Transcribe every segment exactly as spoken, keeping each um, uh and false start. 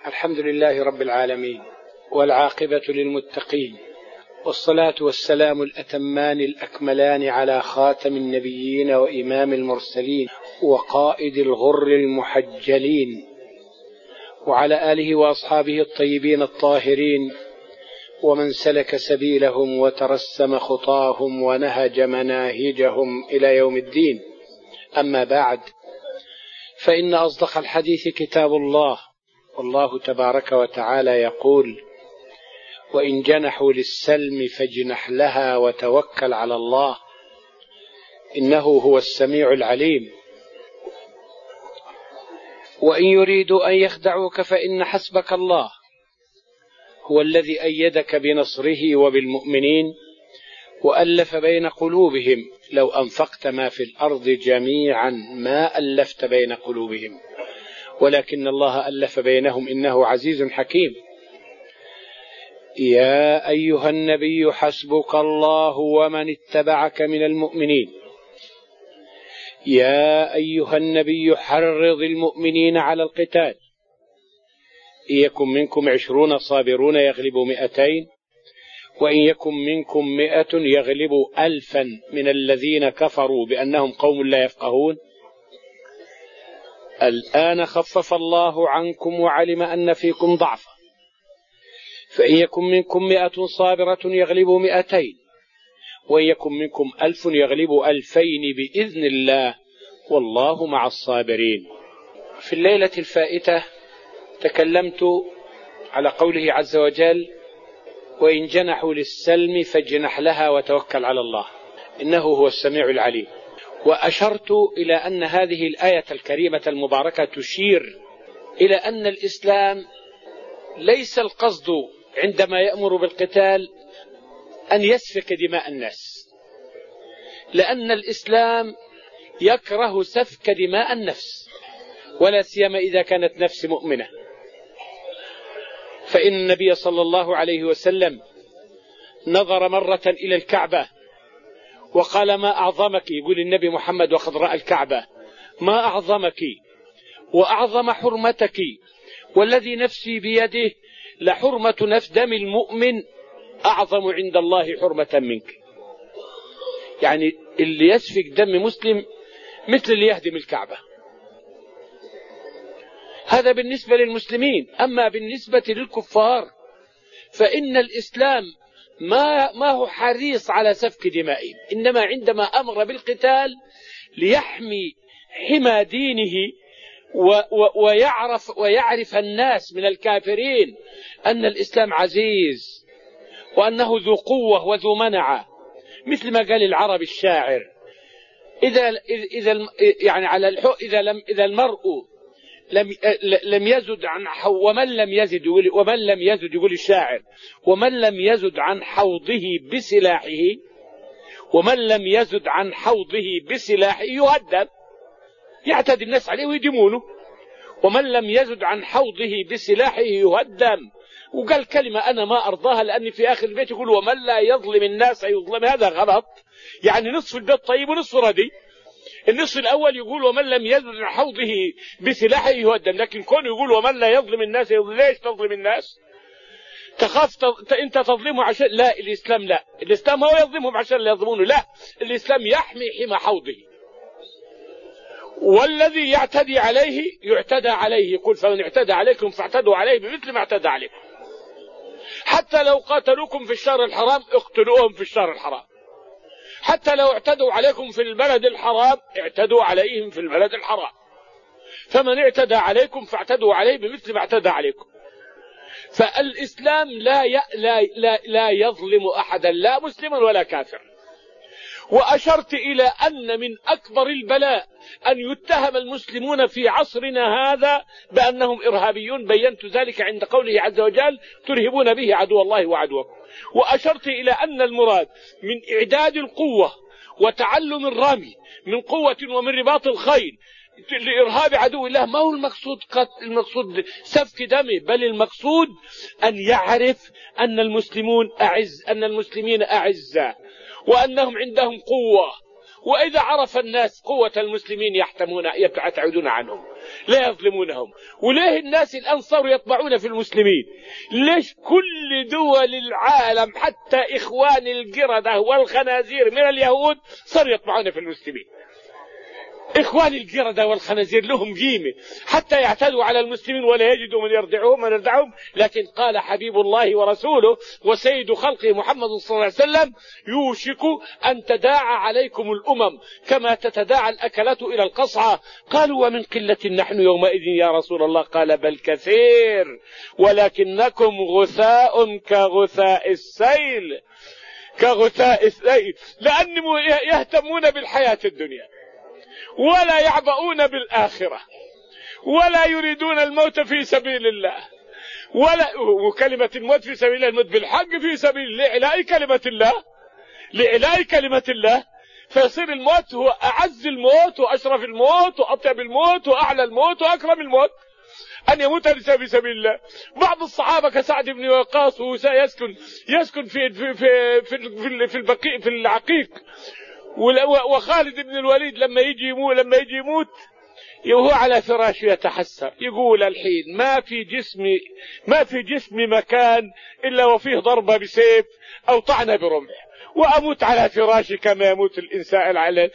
الحمد لله رب العالمين، والعاقبة للمتقين، والصلاة والسلام الأتمان الأكملان على خاتم النبيين وإمام المرسلين وقائد الغر المحجلين، وعلى آله وأصحابه الطيبين الطاهرين، ومن سلك سبيلهم وترسم خطاهم ونهج مناهجهم إلى يوم الدين. أما بعد، فإن أصدق الحديث كتاب الله، والله تبارك وتعالى يقول: وإن جنحوا للسلم فاجنح لها وتوكل على الله إنه هو السميع العليم. وإن يريدوا أن يخدعوك فإن حسبك الله هو الذي أيدك بنصره وبالمؤمنين وألف بين قلوبهم لو أنفقت ما في الأرض جميعا ما ألفت بين قلوبهم ولكن الله ألف بينهم إنه عزيز حكيم. يا أيها النبي حسبك الله ومن اتبعك من المؤمنين. يا أيها النبي حرض المؤمنين على القتال، إن يكن منكم عشرون صابرون يغلبوا مئتين، وإن يكن منكم مئة يغلبوا ألفا من الذين كفروا بأنهم قوم لا يفقهون. الآن خفف الله عنكم وعلم أن فيكم ضعفا، فإن يكن منكم مئة صابرة يغلبوا مئتين، وإن يكن منكم ألف يغلبوا ألفين بإذن الله والله مع الصابرين. في الليلة الفائتة تكلمت على قوله عز وجل: وإن جنحوا للسلم فاجنح لها وتوكل على الله إنه هو السميع العليم. وأشرت إلى أن هذه الآية الكريمة المباركة تشير إلى أن الإسلام ليس القصد عندما يأمر بالقتال أن يسفك دماء الناس، لأن الإسلام يكره سفك دماء النفس، ولا سيما إذا كانت نفس مؤمنة. فإن النبي صلى الله عليه وسلم نظر مرة إلى الكعبة وقال: ما أعظمك، يقول النبي محمد وقد رأى الكعبة، ما أعظمك وأعظم حرمتك، والذي نفسي بيده لحرمة نفس دم المؤمن أعظم عند الله حرمة منك. يعني اللي يسفك دم مسلم مثل اللي يهدم الكعبة. هذا بالنسبة للمسلمين. أما بالنسبة للكفار فإن الإسلام ما, ما هو حريص على سفك دمائهم، إنما عندما أمر بالقتال ليحمي حمى دينه و و ويعرف, ويعرف الناس من الكافرين أن الإسلام عزيز وأنه ذو قوة وذو منعة، مثل ما قال العرب الشاعر: إذا, إذا يعني على الحق إذا, لم إذا المرء لم لم يزد عن حو ومن لم يزد ومن لم يزد يقول الشاعر: ومن لم يزد عن حوضه بسلاحه ومن لم يزد عن حوضه بسلاحه يهدم، يعتدي الناس عليه ويدمونه. ومن لم يزد عن حوضه بسلاحه يهدم. وقال كلمة أنا ما أرضاها، لأن في آخر البيت يقول: ومن لا يظلم الناس يظلم. هذا غلط، يعني نصف البيت طيب ونصف ردي. النصف الأول يقول: ومن لم يزد عن حوضه بسلاحه يهدم، لكن كون يقول: ومن لا يظلم الناس يظلم. ليش تظلم الناس؟ تخاف ت... أنت تظلمه عشان؟ لا، الإسلام لا، الإسلام هو يظلمهم عشان لا يظلمونه. لا، الإسلام يحمي حمى حوضه، والذي يعتدي عليه يعتدى عليه. يقول: فمن اعتدى عليكم فاعتدوا عليه بمثل ما اعتدى عليكم. حتى لو قاتلوكم في الشهر الحرام اقتلوهم في الشهر الحرام. حتى لو اعتدوا عليكم في البلد الحرام اعتدوا عليهم في البلد الحرام. فمن اعتدى عليكم فاعتدوا عليه بمثل ما اعتدى عليكم. فالإسلام لا ي... لا لا لا يظلم أحدا، لا مسلما ولا كافر. وأشرت إلى أن من أكبر البلاء أن يتهم المسلمون في عصرنا هذا بأنهم إرهابيون. بينت ذلك عند قوله عز وجل: ترهبون به عدو الله وعدوكم. وأشرت إلى أن المراد من إعداد القوة وتعلم الرمي من قوة ومن رباط الخيل لإرهاب عدو الله ما هو المقصود قتل، المقصود سفك دمه، بل المقصود أن يعرف أن المسلمون أعز، أن المسلمين أعزة، وأنهم عندهم قوة. وإذا عرف الناس قوة المسلمين يحتمون يبتعدون عنهم. لا يظلمونهم. وليه الناس الآن صاروا يطمعون في المسلمين؟ ليش كل دول العالم حتى إخوان القردة والخنازير من اليهود صاروا يطمعون في المسلمين؟ إخوان القردة والخنازير لهم قيمة حتى يعتدوا على المسلمين ولا يجدوا من يردعهم من يردعهم. لكن قال حبيب الله ورسوله وسيد خلقه محمد صلى الله عليه وسلم: يوشك أن تداعى عليكم الأمم كما تتداعى الأكلات إلى القصعة. قالوا: ومن قلة نحن يومئذ يا رسول الله؟ قال: بل كثير ولكنكم غثاء كغثاء السيل كغثاء السيل، لأنهم يهتمون بالحياة الدنيا ولا يعبؤون بالآخرة ولا يريدون الموت في سبيل الله، ولا وكلمة الموت في سبيل الله، الموت بالحق في سبيل الله، لإعلاء كلمة الله لإعلاء كلمة الله. فيصير الموت هو أعز الموت وأشرف الموت وأطيب الموت وأعلى الموت وأكرم الموت، أن يموت في سبيل الله. بعض الصحابة كسعد بن وقاص وهو يسكن يسكن في في في في في البقيع في العقيق، وخالد بن الوليد لما يجي يموت لما يجي يموت وهو على فراشه يتحسر، يقول: الحين ما في جسمي ما في جسمي مكان إلا وفيه ضربة بسيف أو طعنة برمح، وأموت على فراشي كما يموت الإنسان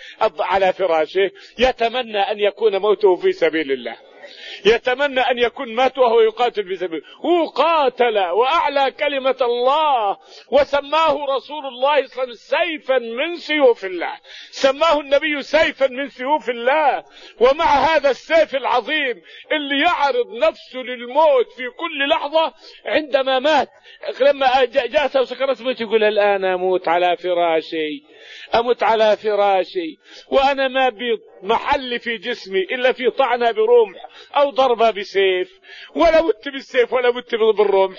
على فراشه. يتمنى أن يكون موته في سبيل الله، يتمنى أن يكون مات وهو يقاتل في سبيل الله. وقاتل وأعلى كلمة الله، وسماه رسول الله صلى الله عليه وسلم سيفا من سيوف الله، سماه النبي سيفا من سيوف الله. ومع هذا السيف العظيم اللي يعرض نفسه للموت في كل لحظة، عندما مات لما جاءته سكرات الموت يقول: الآن أموت على فراشي أموت على فراشي وأنا ما بي محل في جسمي إلا في طعنة برمح أو ضربة بسيف، ولا مت بالسيف ولا مت بالرمح.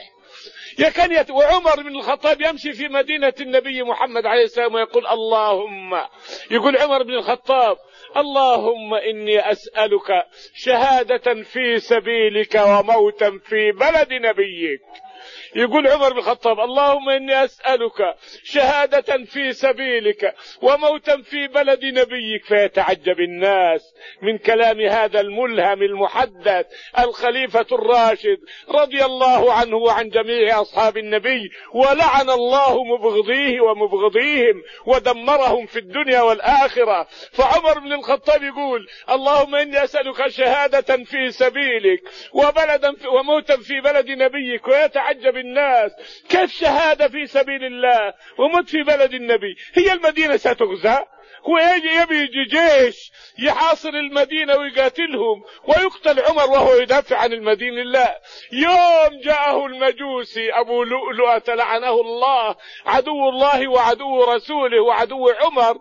يكن يت... وعمر بن الخطاب يمشي في مدينة النبي محمد عليه السلام ويقول: اللهم يقول عمر بن الخطاب: اللهم إني أسألك شهادة في سبيلك وموتا في بلد نبيك. يقول عمر بن الخطاب: اللهم إني أسألك شهادة في سبيلك وموتا في بلد نبيك. فيتعجب الناس من كلام هذا الملهم المحدث الخليفة الراشد رضي الله عنه وعن جميع أصحاب النبي، ولعن الله مبغضيه ومبغضيهم ودمرهم في الدنيا والآخرة. فعمر بن الخطاب يقول: اللهم إني أسألك شهادة في سبيلك وبلدا في وموتا في بلد نبيك. ويتعجب الناس: كيف شهادة في سبيل الله وموت في بلد النبي؟ هي المدينة ستغزى؟ هو يجي يبي جيش يحاصر المدينة ويقاتلهم ويقتل عمر وهو يدافع عن المدينة؟ لا. يوم جاءه المجوسي أبو لؤلؤة لعنه الله، عدو الله وعدو رسوله وعدو عمر،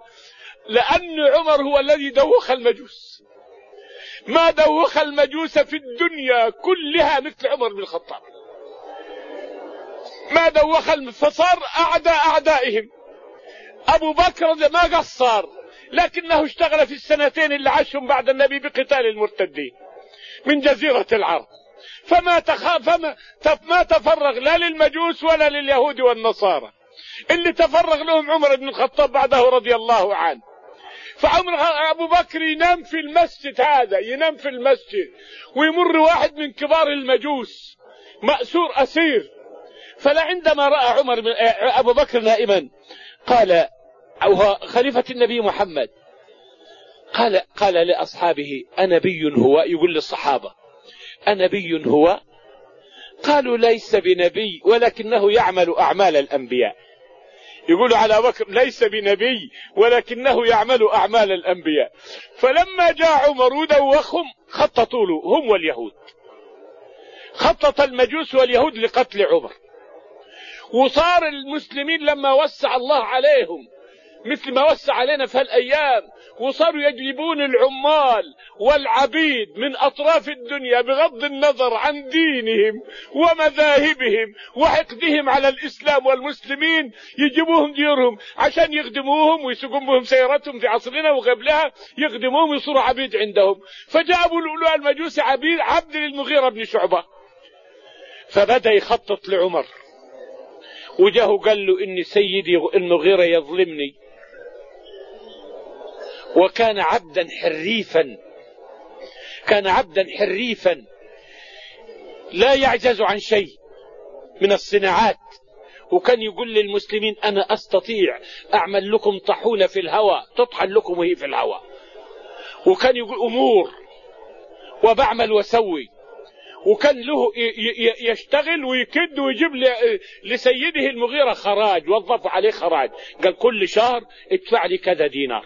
لأن عمر هو الذي دوخ المجوس. ما دوخ المجوس في الدنيا كلها مثل عمر بن الخطاب، ما دوخ، فصار أعداء أعدائهم. أبو بكر ما قصر، لكنه اشتغل في السنتين اللي عاشهم بعد النبي بقتال المرتدين من جزيرة العرب، فما تخ... فما ما تفرغ لا للمجوس ولا لليهود والنصارى. اللي تفرغ لهم عمر بن الخطاب بعده رضي الله عنه. فعمر أبو بكر ينام في المسجد، هذا ينام في المسجد، ويمر واحد من كبار المجوس مأسور أسير. فلعندما رأى عمر من أبو بكر نائما قال، أو خليفة النبي محمد، قال قال لأصحابه: أنبي هو؟ يقول للصحابة: أنبي هو؟ قالوا: ليس بنبي ولكنه يعمل أعمال الأنبياء. يقولوا على بكر: ليس بنبي ولكنه يعمل أعمال الأنبياء. فلما جاء عمر ودوخهم خططوا له هم واليهود، خطط المجوس واليهود لقتل عمر. وصار المسلمين لما وسع الله عليهم مثل ما وسع علينا في هالأيام، وصاروا يجلبون العمال والعبيد من أطراف الدنيا بغض النظر عن دينهم ومذاهبهم وحقدهم على الإسلام والمسلمين، يجيبوهم ديورهم عشان يخدموهم ويسوقون بهم سيارتهم في عصرنا وقبلها، يخدموهم ويصيروا عبيد عندهم. فجابوا لؤلؤ المجوس عبيد عبد للمغيرة بن شعبة، فبدأ يخطط لعمر، وجاه قال له: إن سيدي المغيرة يظلمني، وكان عبدا حريفا كان عبدا حريفا لا يعجز عن شيء من الصناعات، وكان يقول للمسلمين أنا أستطيع أعمل لكم طحونة في الهواء تطحن لكم وهي في الهواء، وكان يقول أمور وبعمل وسوي، وكان له يشتغل ويكد ويجيب لسيده المغيرة خراج، وظف عليه خراج، قال كل شهر ادفع لي كذا دينار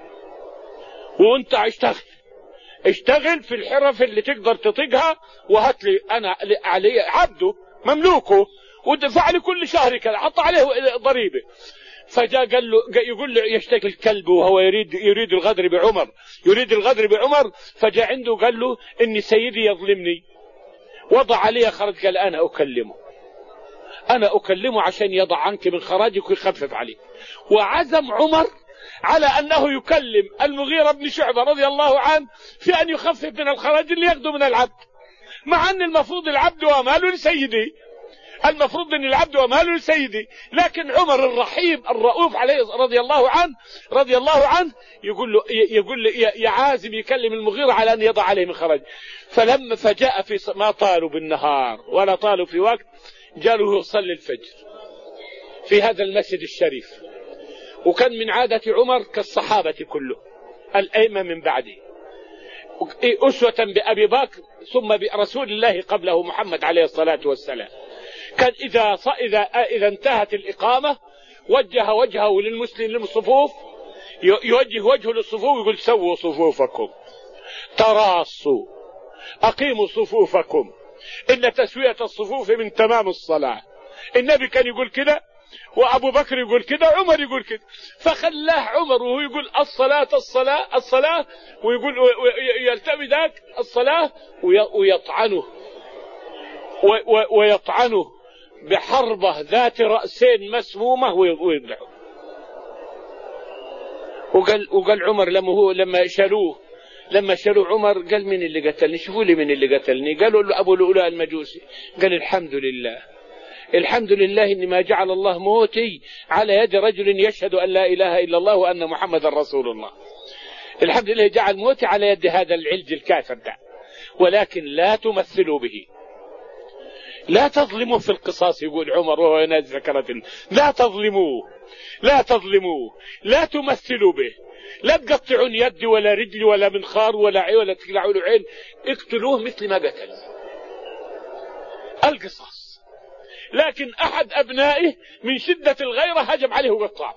وانت اشتغل اشتغل في الحرف اللي تقدر تطيقها، وهات لي انا علي عبده مملوكه ودفع لي كل شهر كذا، حط عليه ضريبه. فجاء قال له يقول له يشتكي الكلب وهو يريد يريد الغدر بعمر يريد الغدر بعمر فجاء عنده قال له ان سيدي يظلمني، وضع عليه خرج، قال انا اكلمه انا اكلمه عشان يضع عنك من خراجك ويخفف عليك. وعزم عمر على انه يكلم المغيرة بن شعبة رضي الله عنه في ان يخفف من الخراج اللي ياخذه من العبد، مع ان المفروض العبد وماله لسيدي، المفروض ان العبد وماله لسيدي، لكن عمر الرحيم الرؤوف عليه رضي الله عنه رضي الله عنه يقول له يقول له يا عازم يكلم المغيرة على ان يضع عليه من خراج. فلما فجاء في ما طالوا بالنهار ولا طالوا في وقت، جاءوا يصلي الفجر في هذا المسجد الشريف. وكان من عادة عمر كالصحابة كله الأئمة من بعده، أسوة بأبي بكر ثم برسول الله قبله محمد عليه الصلاة والسلام. كان إذا إذا إذا انتهت الإقامة وجه وجهه للمسلم للصفوف، يوجه وجهه للصفوف ويقول سووا صفوفكم تراصوا أقيموا صفوفكم إن تسوية الصفوف من تمام الصلاة. النبي كان يقول كده، وأبو بكر يقول كده، عمر يقول كده، فخلاه عمر وهو يقول الصلاة الصلاة الصلاة، ويقول يلتمي ذاك الصلاة ويطعنه ويطعنه بحربة ذات رأسين مسمومة ويذبحه. وقال وقال عمر لما هو لما شالوه لما شالوا عمر قال من اللي قتلني؟ شوفوا لي من اللي قتلني. قالوا له أبو لؤلؤ المجوسي. قال الحمد لله الحمد لله إن ما جعل الله موتي على يد رجل يشهد أن لا إله إلا الله وأن محمد رسول الله. الحمد لله جعل موتي على يد هذا العلج الكافر ده. ولكن لا تمثلوا به، لا تظلموا في القصاص، يقول عمر وهو ينادي ذكرت لا تظلموه لا تظلموه لا تمثلوا به، لا تقطعون يد ولا رجل ولا منخار ولا عين ولا تقلعوا له عين، اقتلوه مثل ما قتل، القصاص. لكن أحد أبنائه من شدة الغيرة هجم عليه وقطعه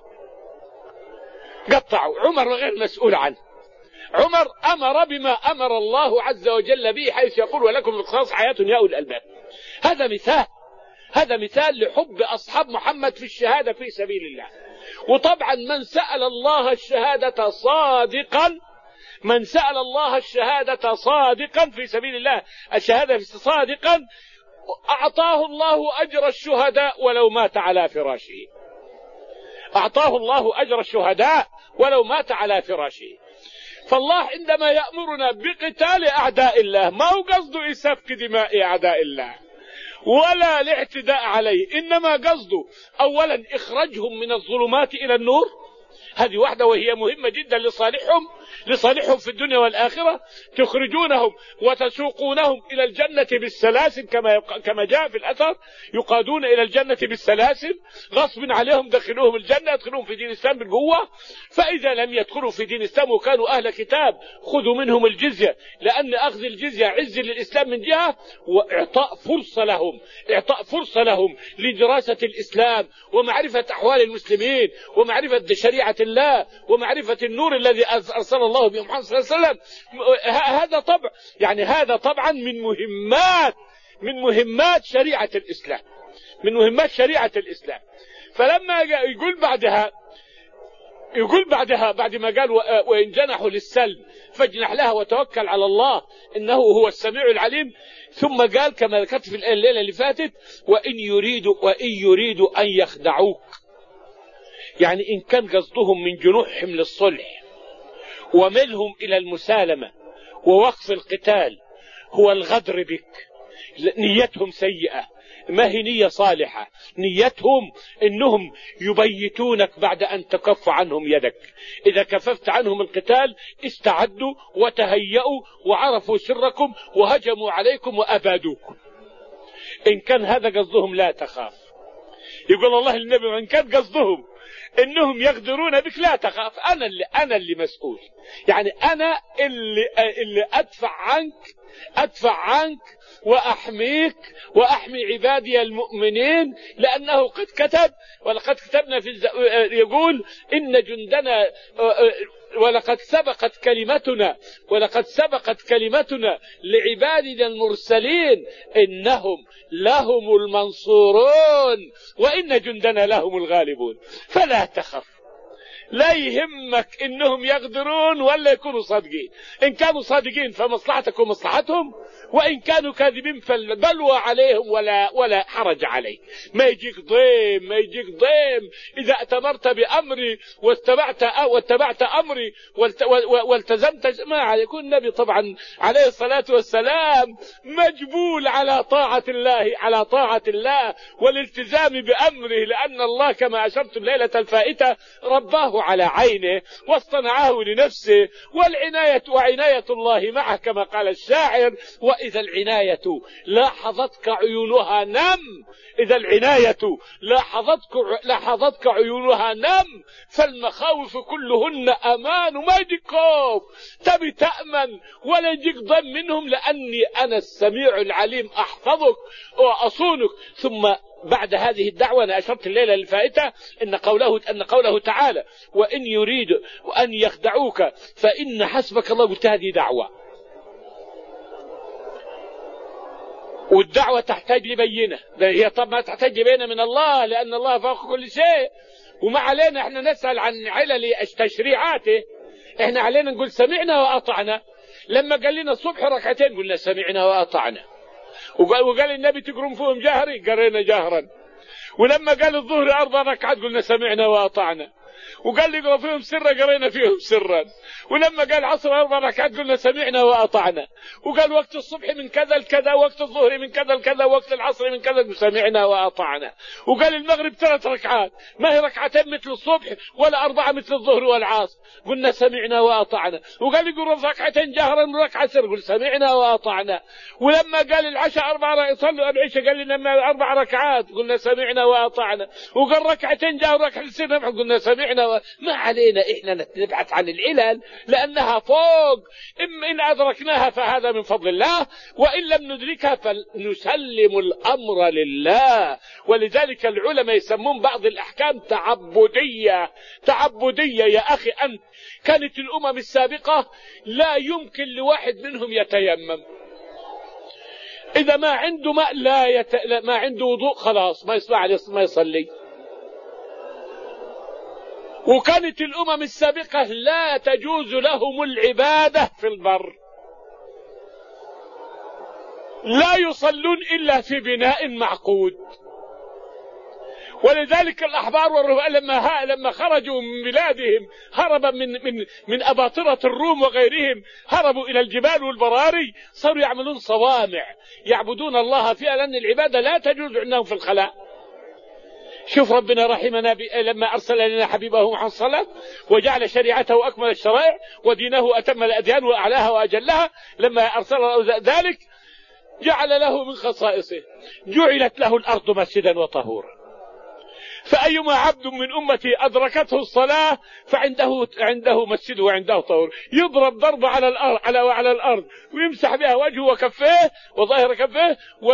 قطعه عمر غير مسؤول عنه. عمر أمر بما أمر الله عز وجل به، حيث يقول ولكم في القصاص حياة يا أولي الألباب. هذا مثال هذا مثال لحب أصحاب محمد في الشهادة في سبيل الله. وطبعا من سأل الله الشهادة صادقا من سأل الله الشهادة صادقا في سبيل الله الشهادة صادقا أعطاه الله أجر الشهداء ولو مات على فراشه. أعطاه الله أجر الشهداء ولو مات على فراشه. فالله عندما يأمرنا بقتال أعداء الله ما هو قصده سفك دماء أعداء الله ولا الاعتداء عليه، إنما قصده أولا إخراجهم من الظلمات إلى النور، هذه واحدة وهي مهمة جدا لصالحهم لصالحهم في الدنيا والآخرة. تخرجونهم وتسوقونهم إلى الجنة بالسلاسل كما كما جاء في الأثر، يقادون إلى الجنة بالسلاسل غصب عليهم، دخلوهم الجنة يدخلون في دين الإسلام بالقوة. فإذا لم يدخلوا في دين الإسلام وكانوا أهل كتاب خذوا منهم الجزية، لأن أخذ الجزية عز للإسلام من جهة، وإعطاء فرصة لهم إعطاء فرصة لهم لدراسة الإسلام ومعرفة أحوال المسلمين ومعرفة شريعة الله ومعرفة النور الذي أرسل الله به محمد صلى الله عليه وسلم. هذا طبع يعني هذا طبعا من مهمات من مهمات شريعة الإسلام من مهمات شريعة الإسلام. فلما يقول بعدها يقول بعدها بعد ما قال وإن جنحوا للسلم فاجنح لها وتوكل على الله إنه هو السميع العليم، ثم قال كما ذكرت في الليلة اللي فاتت وإن يريدوا وإن يريدوا أن يخدعوك، يعني إن كان قصدهم من جنوحهم للصلح وملهم إلى المسالمة ووقف القتال هو الغدر بك، نيتهم سيئة، ما هي نية صالحة، نيتهم إنهم يبيتونك بعد أن تكف عنهم يدك. إذا كففت عنهم القتال استعدوا وتهيأوا وعرفوا سركم وهجموا عليكم وأبادوكم. إن كان هذا قصدهم لا تخاف. يقول الله للنبي وإن كان قصدهم إنهم يغدرون بك لا تخاف، أنا اللي أنا اللي مسؤول، يعني أنا اللي اللي أدفع عنك أدفع عنك وأحميك وأحمي عبادي المؤمنين، لأنه قد كتب ولقد كتبنا في الز... يقول إن جندنا ولقد سبقت كلمتنا ولقد سبقت كلمتنا لعبادنا المرسلين إنهم لهم المنصورون وإن جندنا لهم الغالبون. فلا تخف، لا يهمك إنهم يغدرون ولا يكونوا صادقين. إن كانوا صادقين فمصلحتك ومصلحتهم، وإن كانوا كاذبين فالبلوى عليهم ولا ولا حرج عليك. ما يجيك ضيم ما يجيك ضيم إذا أتمرت بأمري واتبعت واتبعت أمري والتزمت. ما عليك. النبي طبعا عليه الصلاة والسلام مجبول على طاعة الله على طاعة الله والالتزام بأمره، لأن الله كما أشرت الليلة الفائتة رباه على عينه واصطنعه لنفسه، والعناية وعناية الله معه كما قال الشاعر: وإذا العناية لاحظتك عيونها نم إذا العناية لاحظتك لاحظتك عيونها نم فالمخاوف كلهن أمان. وما يجيك خوف تبي تأمن ولا يجيك ضم منهم، لأني أنا السميع العليم أحفظك وأصونك. ثم بعد هذه الدعوة أنا أشرت الليلة الفائتة إن قوله أن قوله تعالى: وإن يريد أن يخدعوك فإن حسبك الله. قلت هذه دعوة، والدعوة تحتاج لبينة. هي طب ما تحتاج لبينة من الله، لأن الله فوق كل شيء. وما علينا احنا نسأل عن علل تشريعاته، احنا علينا نقول سمعنا وأطعنا. لما قال لنا الصبح ركعتين قلنا سمعنا وأطعنا، وقال, وقال النبي تقرون فيهم جهري قرينا جهرا، ولما قال الظهر أربع ركعات قلنا سمعنا وأطعنا، وقال لي قرأ فيهم سرا قرينا فيهم سرا، ولما قال عصر أربع ركعات قلنا سمعنا وأطعنا، وقال وقت الصبح من كذا لكذا، وقت الظهر من كذا لكذا، وقت العصر من كذا سمعنا وأطعنا، وقال المغرب ثلاث ركعات ما هي ركعتين مثل الصبح ولا أربعة مثل الظهر والعصر قلنا سمعنا وأطعنا، وقال لي قرأ ركعتين جهرا وركعة سر قل سمعنا وأطعنا، ولما قال العشاء أربع صلوا العشاء قال لنا أربع ركعات قلنا سمعنا وأطعنا، وقال ركعتين جهر ركعة سر قلنا سمعنا. ما علينا إحنا نبحث عن العلل لأنها فوق، إن أدركناها فهذا من فضل الله، وإن لم ندركها فنسلم الأمر لله. ولذلك العلماء يسمون بعض الأحكام تعبدية. تعبدية يا أخي أنت. كانت الأمم السابقة لا يمكن لواحد منهم يتيمم، إذا ما عنده ماء لا يت... ما عنده وضوء خلاص ما يصلح ما يصلي. وكانت الأمم السابقة لا تجوز لهم العبادة في البر، لا يصلون إلا في بناء معقود. ولذلك الأحبار والرهبان لما لما خرجوا من بلادهم هربا من من من أباطرة الروم وغيرهم، هربوا إلى الجبال والبراري، صاروا يعملون صوامع يعبدون الله فيها، لأن العبادة لا تجوز عندهم في الخلاء. شوف ربنا رحمنا لما أرسل لنا حبيبه محمد صلى الله عليه وسلم وجعل شريعته أكمل الشرائع ودينه أتم الأديان وأعلاها وأجلها، لما أرسل ذلك جعل له من خصائصه جعلت له الأرض مسجدا وطهورا، فأيما عبد من أمتي أدركته الصلاة فعنده عنده مسجد وعنده طهور، يضرب ضربة على الأرض على وعلى الأرض ويمسح بها وجهه وكفيه وظاهر كفيه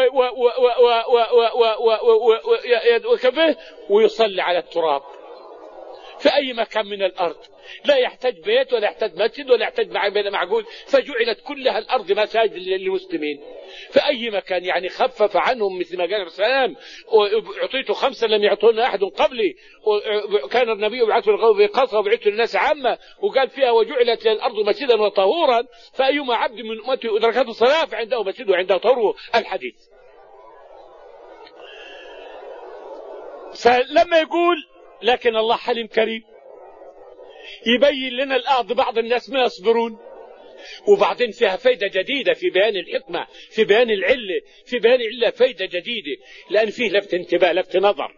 وكفيه ويصلي على التراب في أي مكان من الأرض، لا يحتاج بيت ولا يحتاج مسجد ولا يحتاج معقود، فجعلت كلها الأرض مساجد للمسلمين في أي مكان. يعني خفف عنهم مثل ما قال الرسول: أعطيت خمسا لم يعطونا أحد قبلي، وكان النبي يبعث القوم بقصة وبعثت للناس عامة، وقال فيها وجعلت للأرض مسجدا وطهورا فأيما عبد من أمتي أدركته الصلاة فعنده مسجد وعنده طهور. الحديث. فلما يقول لكن الله حليم كريم يبين لنا الأرض بعض الناس ما يصبرون، وبعدين فيها فايدة جديدة في بيان الحكمة، في بيان العلة، في بيان العلة فايدة جديدة، لأن فيه لفت انتباه، لفت نظر.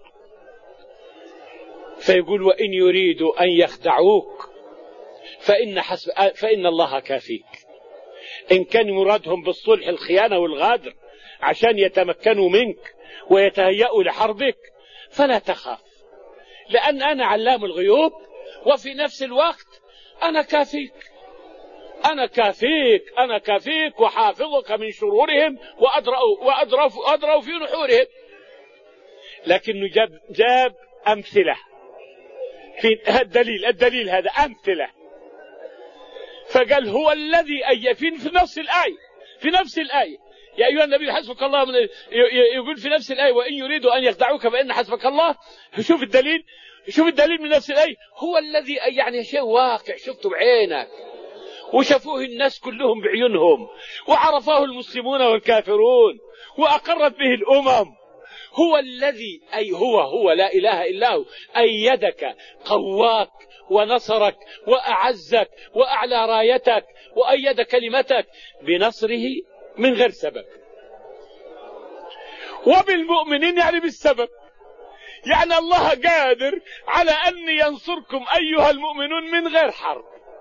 فيقول وإن يريدوا أن يخدعوك فإن, حسب فإن الله كافيك. إن كان مرادهم بالصلح الخيانة والغادر عشان يتمكنوا منك ويتهيأوا لحربك فلا تخاف، لأن أنا علام الغيوب وفي نفس الوقت أنا كافيك، أنا كافيك، أنا كافيك وحافظك من شرورهم وأدرأ وأدرأ وأدرأ في نحورهم. لكنه جاب جاب أمثلة في الدليل، الدليل هذا أمثلة. فقال هو الذي أي في نفس الآية، في نفس الآية يا أيها النبي حسبك الله من يقول في نفس الآية وإن يريدوا أن يخدعوك فإن حسبك الله. شوف الدليل، شوف الدليل من نفس الآية. هو الذي يعني شيء واقع شفته بعينك وشافوه الناس كلهم بعيونهم وعرفاه المسلمون والكافرون وأقرت به الأمم. هو الذي أي هو هو لا إله إلا هو أيدك قواك ونصرك وأعزك وأعلى رايتك وأيد كلمتك بنصره من غير سبب، وبالمؤمنين يعني بالسبب. يعني الله قادر على أن ينصركم أيها المؤمنون من غير حرب،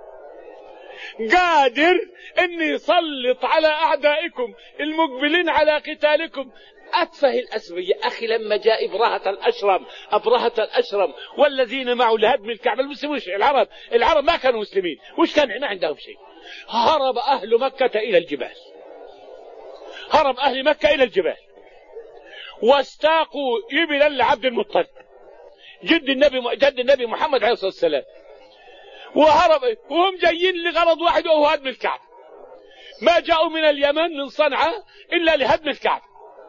قادر أن يسلط على أعدائكم المقبلين على قتالكم أتفه الأسباب. يا أخي لما جاء إبرهة الأشرم أبرهة الأشرم والذين معه لهدم الكعبة، المسلمون العرب العرب ما كانوا مسلمين، وش كان ما عندهم شيء. هرب أهل مكة إلى الجبال، هرب أهل مكة إلى الجبال واستاقوا إبلا لعبد المطلب جد النبي جد النبي محمد عليه الصلاة والسلام، وهرب وهم جايين لغرض واحد وهو هدم الكعبة. ما جاءوا من اليمن من صنعاء إلا لهدم الكعبة.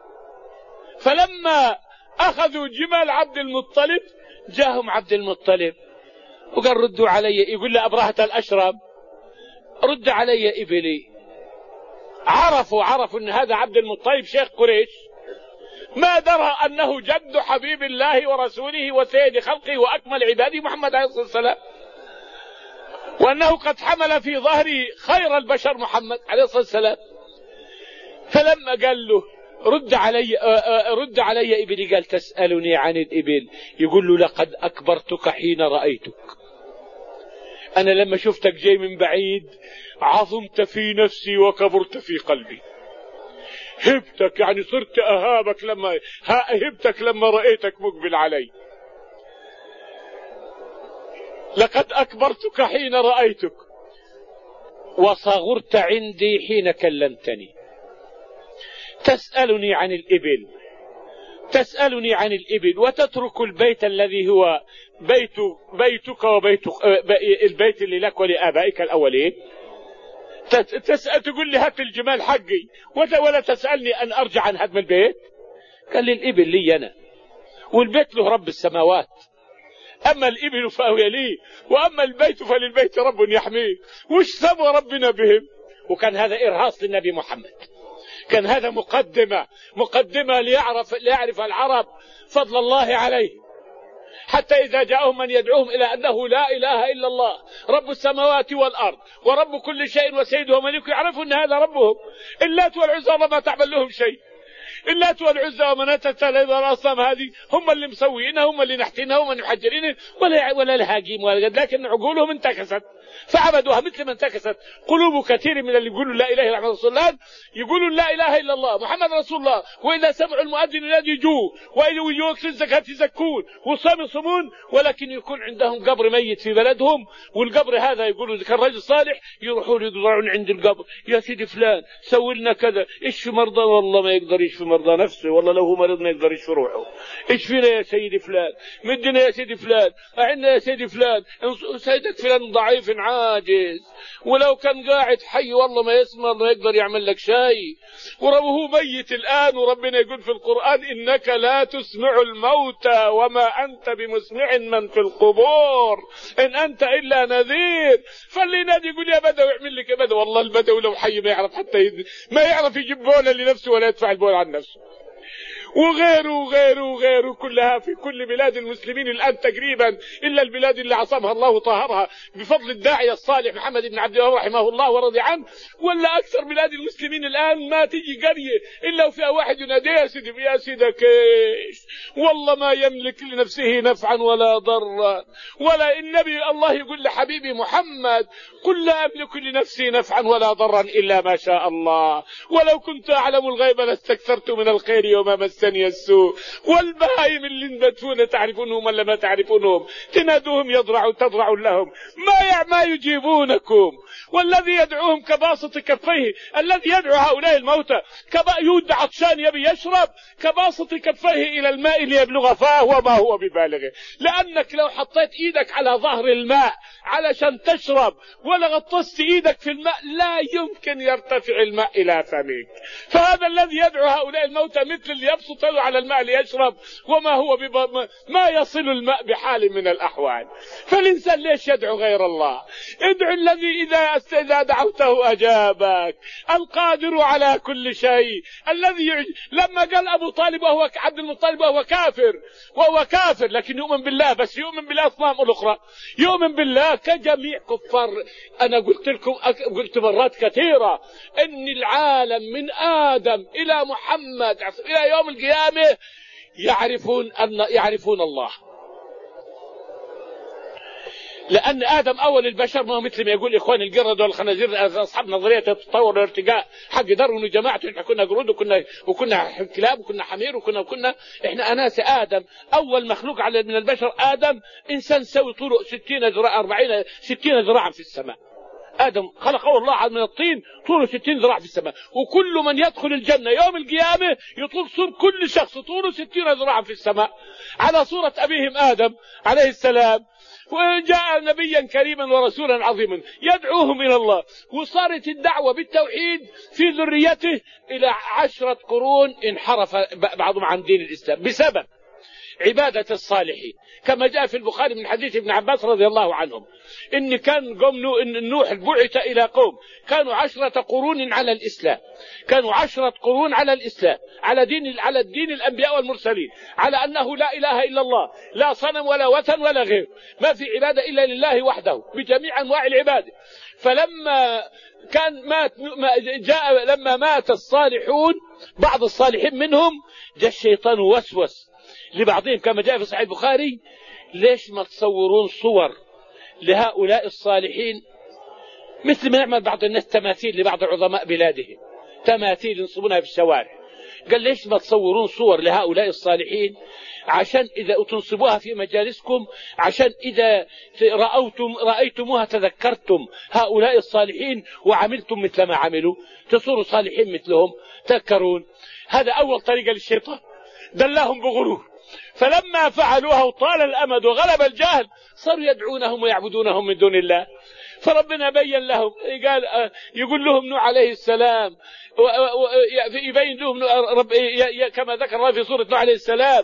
فلما أخذوا جمال عبد المطلب جاءهم عبد المطلب وقال ردوا علي، يقول له أبرهة الأشرم رد علي إبلي. عرفوا عرفوا أن هذا عبد المطلب شيخ قريش، ما درى أنه جد حبيب الله ورسوله وسيد خلقه وأكمل عباده محمد عليه الصلاة والسلام، وأنه قد حمل في ظهره خير البشر محمد عليه الصلاة والسلام. فلما قال له رد علي رد علي إبلي، قال تسألني عن الإبل. يقول له لقد أكبرتك حين رأيتك، أنا لما شفتك جاي من بعيد عظمت في نفسي وكبرت في قلبي. هبتك يعني صرت أهابك لما هبتك لما رأيتك مقبل علي. لقد أكبرتك حين رأيتك وصغرت عندي حين كلمتني. تسألني عن الإبل تسألني عن الإبل وتترك البيت الذي هو بيت بيتك وبيت البيت اللي لك ولآبائك الأولين. تسأل تقول لي هات الجمال حقي ولا تسألني أن أرجع عن هدم البيت. قال لي الإبل لي أنا والبيت له رب السماوات، أما الإبل فهو لي وأما البيت فللبيت رب يحميه. وش سوى ربنا بهم؟ وكان هذا إرهاص للنبي محمد، كان هذا مقدمة مقدمة ليعرف ليعرف العرب فضل الله عليه، حتى إذا جاءهم من يدعوهم إلى أنه لا إله إلا الله رب السماوات والأرض ورب كل شيء وسيده وملكه، يعرفوا أن هذا ربهم. اللات والعزى ما تعمل لهم شيء، اللات والعزى ومناة الثلاثة الأصنام هذه هم اللي مسوينها، هم اللي نحتينها، هم اللي محجرينها، ولا ولا الهاجيم ولا، لكن عقولهم انتكست فعبدوها مثل ما انتكست قلوب كثير من اللي يقولوا لا إله إلا الله رسول الله، يقولوا لا إله إلا الله محمد رسول الله، وإذا سمعوا المؤذن ينادي يجوا، وإذا يوصلوا الزكاة يزكون والصوم يصومون، ولكن يكون عندهم قبر ميت في بلدهم، والقبر هذا يقولوا كان رجل صالح يروحوا يضرعون عند القبر، يا سيدي فلان سوي لنا كذا، ايش مرضى؟ والله ما يقدر يشفي مرضى نفسه، والله لو هو مريض ما يقدر يشفي روحه. ايش فينا يا سيدي فلان؟ مدنا يا سيدي فلان، اعنا يا سيدي فلان، سيدك فلان ضعيف عاجز، ولو كان قاعد حي والله ما يسمع ما يقدر يعمل لك شيء، وهو ميت الآن، وربنا يقول في القرآن إنك لا تسمع الموتى وما أنت بمسمع من في القبور إن أنت إلا نذير. فاللي نادي يقول يا بدوي يعمل لك يا بدوي، والله البدوي لو حي ما يعرف حتى يد... ما يعرف يجيب بوله لنفسه ولا يدفع البول عن نفسه. وغيره وغيره وغيره، كلها في كل بلاد المسلمين الآن تقريبا، إلا البلاد اللي عصمها الله وطهرها بفضل الداعية الصالح محمد بن عبد الوهاب رحمه الله ورضي عنه. ولا أكثر بلاد المسلمين الآن ما تجي قرية إلا وفيها واحد ينادي يا سيدي يا سيدك ايش، والله ما يملك لنفسه نفعا ولا ضرا. ولا النبي الله يقول لحبيبي محمد قل لا أملك لنفسي نفعا ولا ضرا إلا ما شاء الله، ولو كنت أعلم الغيب لاستكثرت من الخير وما مسني السوء. والبهائم اللي انبتون تعرفونهم ولا ما تعرفونهم، تنادوهم يضرعوا تضرعوا لهم ما ما يجيبونكم. والذي يدعوهم كباسط كفيه، الذي يدعو هؤلاء الموتى يود عطشان يبي يشرب كباسط كفيه إلى الماء ليبلغ فاه وما هو ببالغه. لأنك لو حطيت إيدك على ظهر الماء علشان تشرب ولا غطست إيدك في الماء لا يمكن يرتفع الماء إلى فمك. فهذا الذي يدعو هؤلاء الموتى مثل اللي يبسط له على الماء ليشرب وما هو بب... ما يصل الماء بحال من الأحوال. فالإنسان ليش يدعو غير الله؟ ادعو الذي إذا إذا دعوته أجابك، القادر على كل شيء، الذي يعج... لما قال أبو طالب وهو عبد المطلب وهو كافر وهو كافر لكن يؤمن بالله، بس يؤمن بالأصنام الأخرى، يؤمن بالله كجميع كفار. أنا قلت لكم قلت مرات كثيرة إن العالم من آدم إلى محمد إلى يوم القيامة يعرفون أن يعرفون الله، لأن آدم أول البشر ما هو مثل ما يقول إخوان القرد والخنازير أصحاب نظرية التطور والارتقاء حق دارون وجماعته. إحنا كنا قرود وكنا وكنا كلاب وكنا حمير وكنا وكنا إحنا أناس. آدم أول مخلوق على من البشر آدم إنسان سوي طوله ستين ذراع أربعين ستين ذراعا في السماء. آدم خلقه الله من الطين طوله ستين ذراع في السماء، وكل من يدخل الجنة يوم القيامة يطول صور كل شخص طوله ستين ذراعا في السماء على صورة أبيهم آدم عليه السلام. وجاء نبيا كريما ورسولا عظيما يدعوهم إلى الله، وصارت الدعوة بالتوحيد في ذريته إلى عشرة قرون انحرف بعضهم عن دين الإسلام بسبب عبادة الصالحين، كما جاء في البخاري من حديث ابن عباس رضي الله عنهم إن كان قوم نوح بعث إلى قوم كانوا عشرة قرون على الإسلام، كانوا عشرة قرون على الإسلام، على دين على الدين الأنبياء والمرسلين، على أنه لا إله إلا الله، لا صنم ولا وثن ولا غير، ما في عبادة إلا لله وحده بجميع أنواع العبادة. فلما كان مات جاء لما مات الصالحون بعض الصالحين منهم جاء الشيطان وسوس لبعضهم كما جاء في صحيح البخاري ليش ما تصورون صور لهؤلاء الصالحين مثل ما يعمل بعض الناس تماثيل لبعض عظماء بلادهم، تماثيل ينصبونها في الشوارع. قال ليش ما تصورون صور لهؤلاء الصالحين عشان إذا تنصبوها في مجالسكم، عشان إذا رأيتم رأيتموها تذكرتم هؤلاء الصالحين وعملتم مثل ما عملوا، تصوروا صالحين مثلهم تذكرون. هذا أول طريقة للشيطان، دلهم بغرور. فلما فعلوها وطال الأمد وغلب الجهل صاروا يدعونهم ويعبدونهم من دون الله. فربنا بين لهم قال يقول لهم نوح عليه السلام يبين لهم رب كما ذكر الله في سورة نوح عليه السلام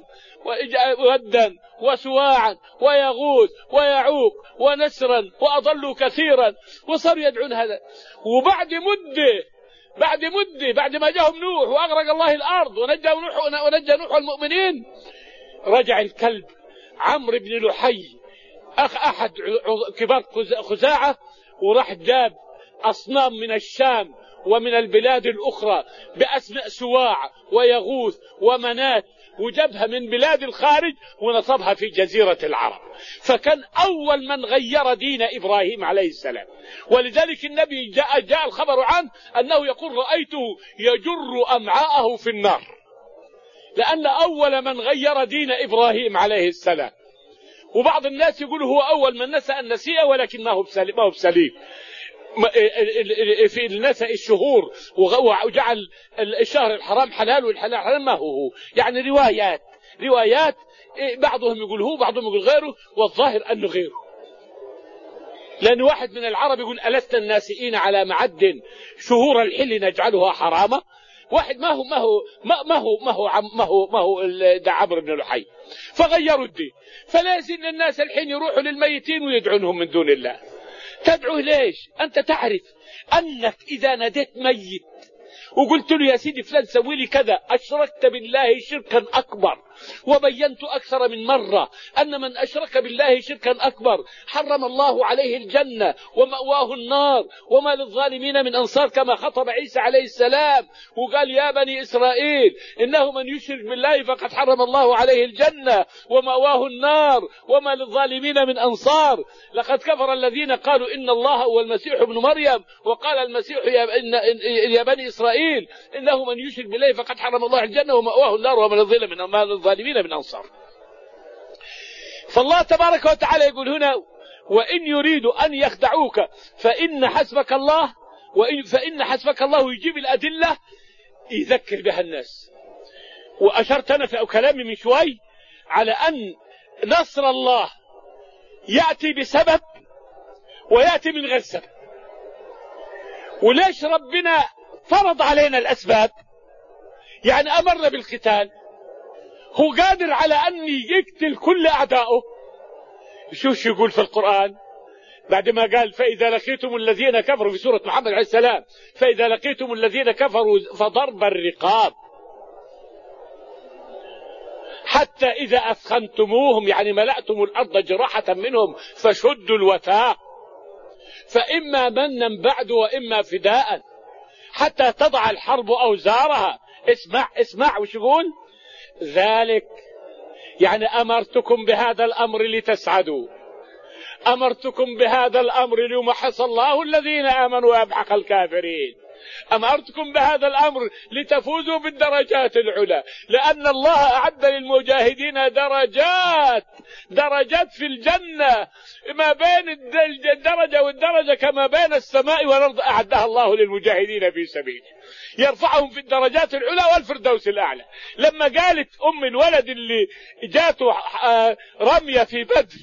ودا وسواعا ويغوث ويعوق ونسرا وأضلوا كثيرا، وصاروا يدعون هذا. وبعد مدة بعد مدة بعد ما جاءهم نوح وأغرق الله الأرض ونجى نوح ونجى نوح المؤمنين، رجع الكلب عمرو بن لحي أخ أحد كبار خزاعة وراح جاب أصنام من الشام ومن البلاد الأخرى بأسماء سواع ويغوث ومنات، وجابها من بلاد الخارج ونصبها في جزيرة العرب. فكان أول من غير دين إبراهيم عليه السلام. ولذلك النبي جاء, جاء الخبر عنه أنه يقول رأيته يجر أمعاءه في النار، لأن أول من غير دين إبراهيم عليه السلام. وبعض الناس يقول هو أول من نسأ النسيئة ولكن ما هو بسليم, ما هو بسليم. في النسأ الشهور وجعل الشهر الحرام حلال والحلال حرام، ما هو هو يعني روايات روايات بعضهم يقول هو بعضهم يقول غيره، والظاهر أنه غيره. لأن واحد من العرب يقول ألسنا الناسئين على معد شهور الحل نجعلها حراما. واحد ما هو ما هو ما هو ما هو ما هو ما هو ده عمرو بن لحي. فغيروا الدين. فلازم الناس الحين يروحوا للميتين ويدعونهم من دون الله. تدعوه ليش؟ أنت تعرف أنك إذا ناديت ميت وقلت له يا سيدي فلان سوي لي كذا، أشركت بالله شركا أكبر. وبينت أكثر من مرة أن من أشرك بالله شركا أكبر حرم الله عليه الجنة ومأواه النار وما للظالمين من أنصار، كما خطب عيسى عليه السلام وقال يا بني إسرائيل إنه من يشرك بالله فقد حرم الله عليه الجنة ومأواه النار وما للظالمين من أنصار. لقد كفر الذين قالوا إن الله هو المسيح ابن مريم، وقال المسيح يا, إن يا بني إسرائيل إنه من يشرك بالله فقد حرم الله الجنة ومأواه النار وما للظالمين من أنصار. فالله تبارك وتعالى يقول هنا وإن يريدوا أن يخدعوك فإن حسبك الله، وإن فإن حسبك الله يجيب الأدلة يذكر بها الناس. وأشرت أنا في كلامي من شوي على أن نصر الله يأتي بسبب ويأتي من غير سبب. وليش ربنا فرض علينا الأسباب؟ يعني أمرنا بالقتال، هو قادر على أن يقتل كل أعدائه. شو شو يقول في القرآن بعد ما قال فإذا لقيتم الذين كفروا في سورة محمد عليه السلام، فإذا لقيتم الذين كفروا فضرب الرقاب حتى إذا أثخنتموهم، يعني ملأتم الأرض جراحة منهم فشدوا الوثاق فإما منا بعد وإما فداء حتى تضع الحرب أوزارها. اسمع اسمع وش يقول ذلك، يعني أمرتكم بهذا الأمر لتسعدوا، أمرتكم بهذا الأمر ليمحص الله الذين آمنوا ويمحق الكافرين، أمرتكم بهذا الأمر لتفوزوا بالدرجات العلى، لأن الله أعد للمجاهدين درجات درجات في الجنة، ما بين الدرجة والدرجة كما بين السماء والأرض أعدها الله للمجاهدين في سبيله، يرفعهم في الدرجات العلى والفردوس الأعلى. لما قالت أم الولد اللي جاته رمية في بدر،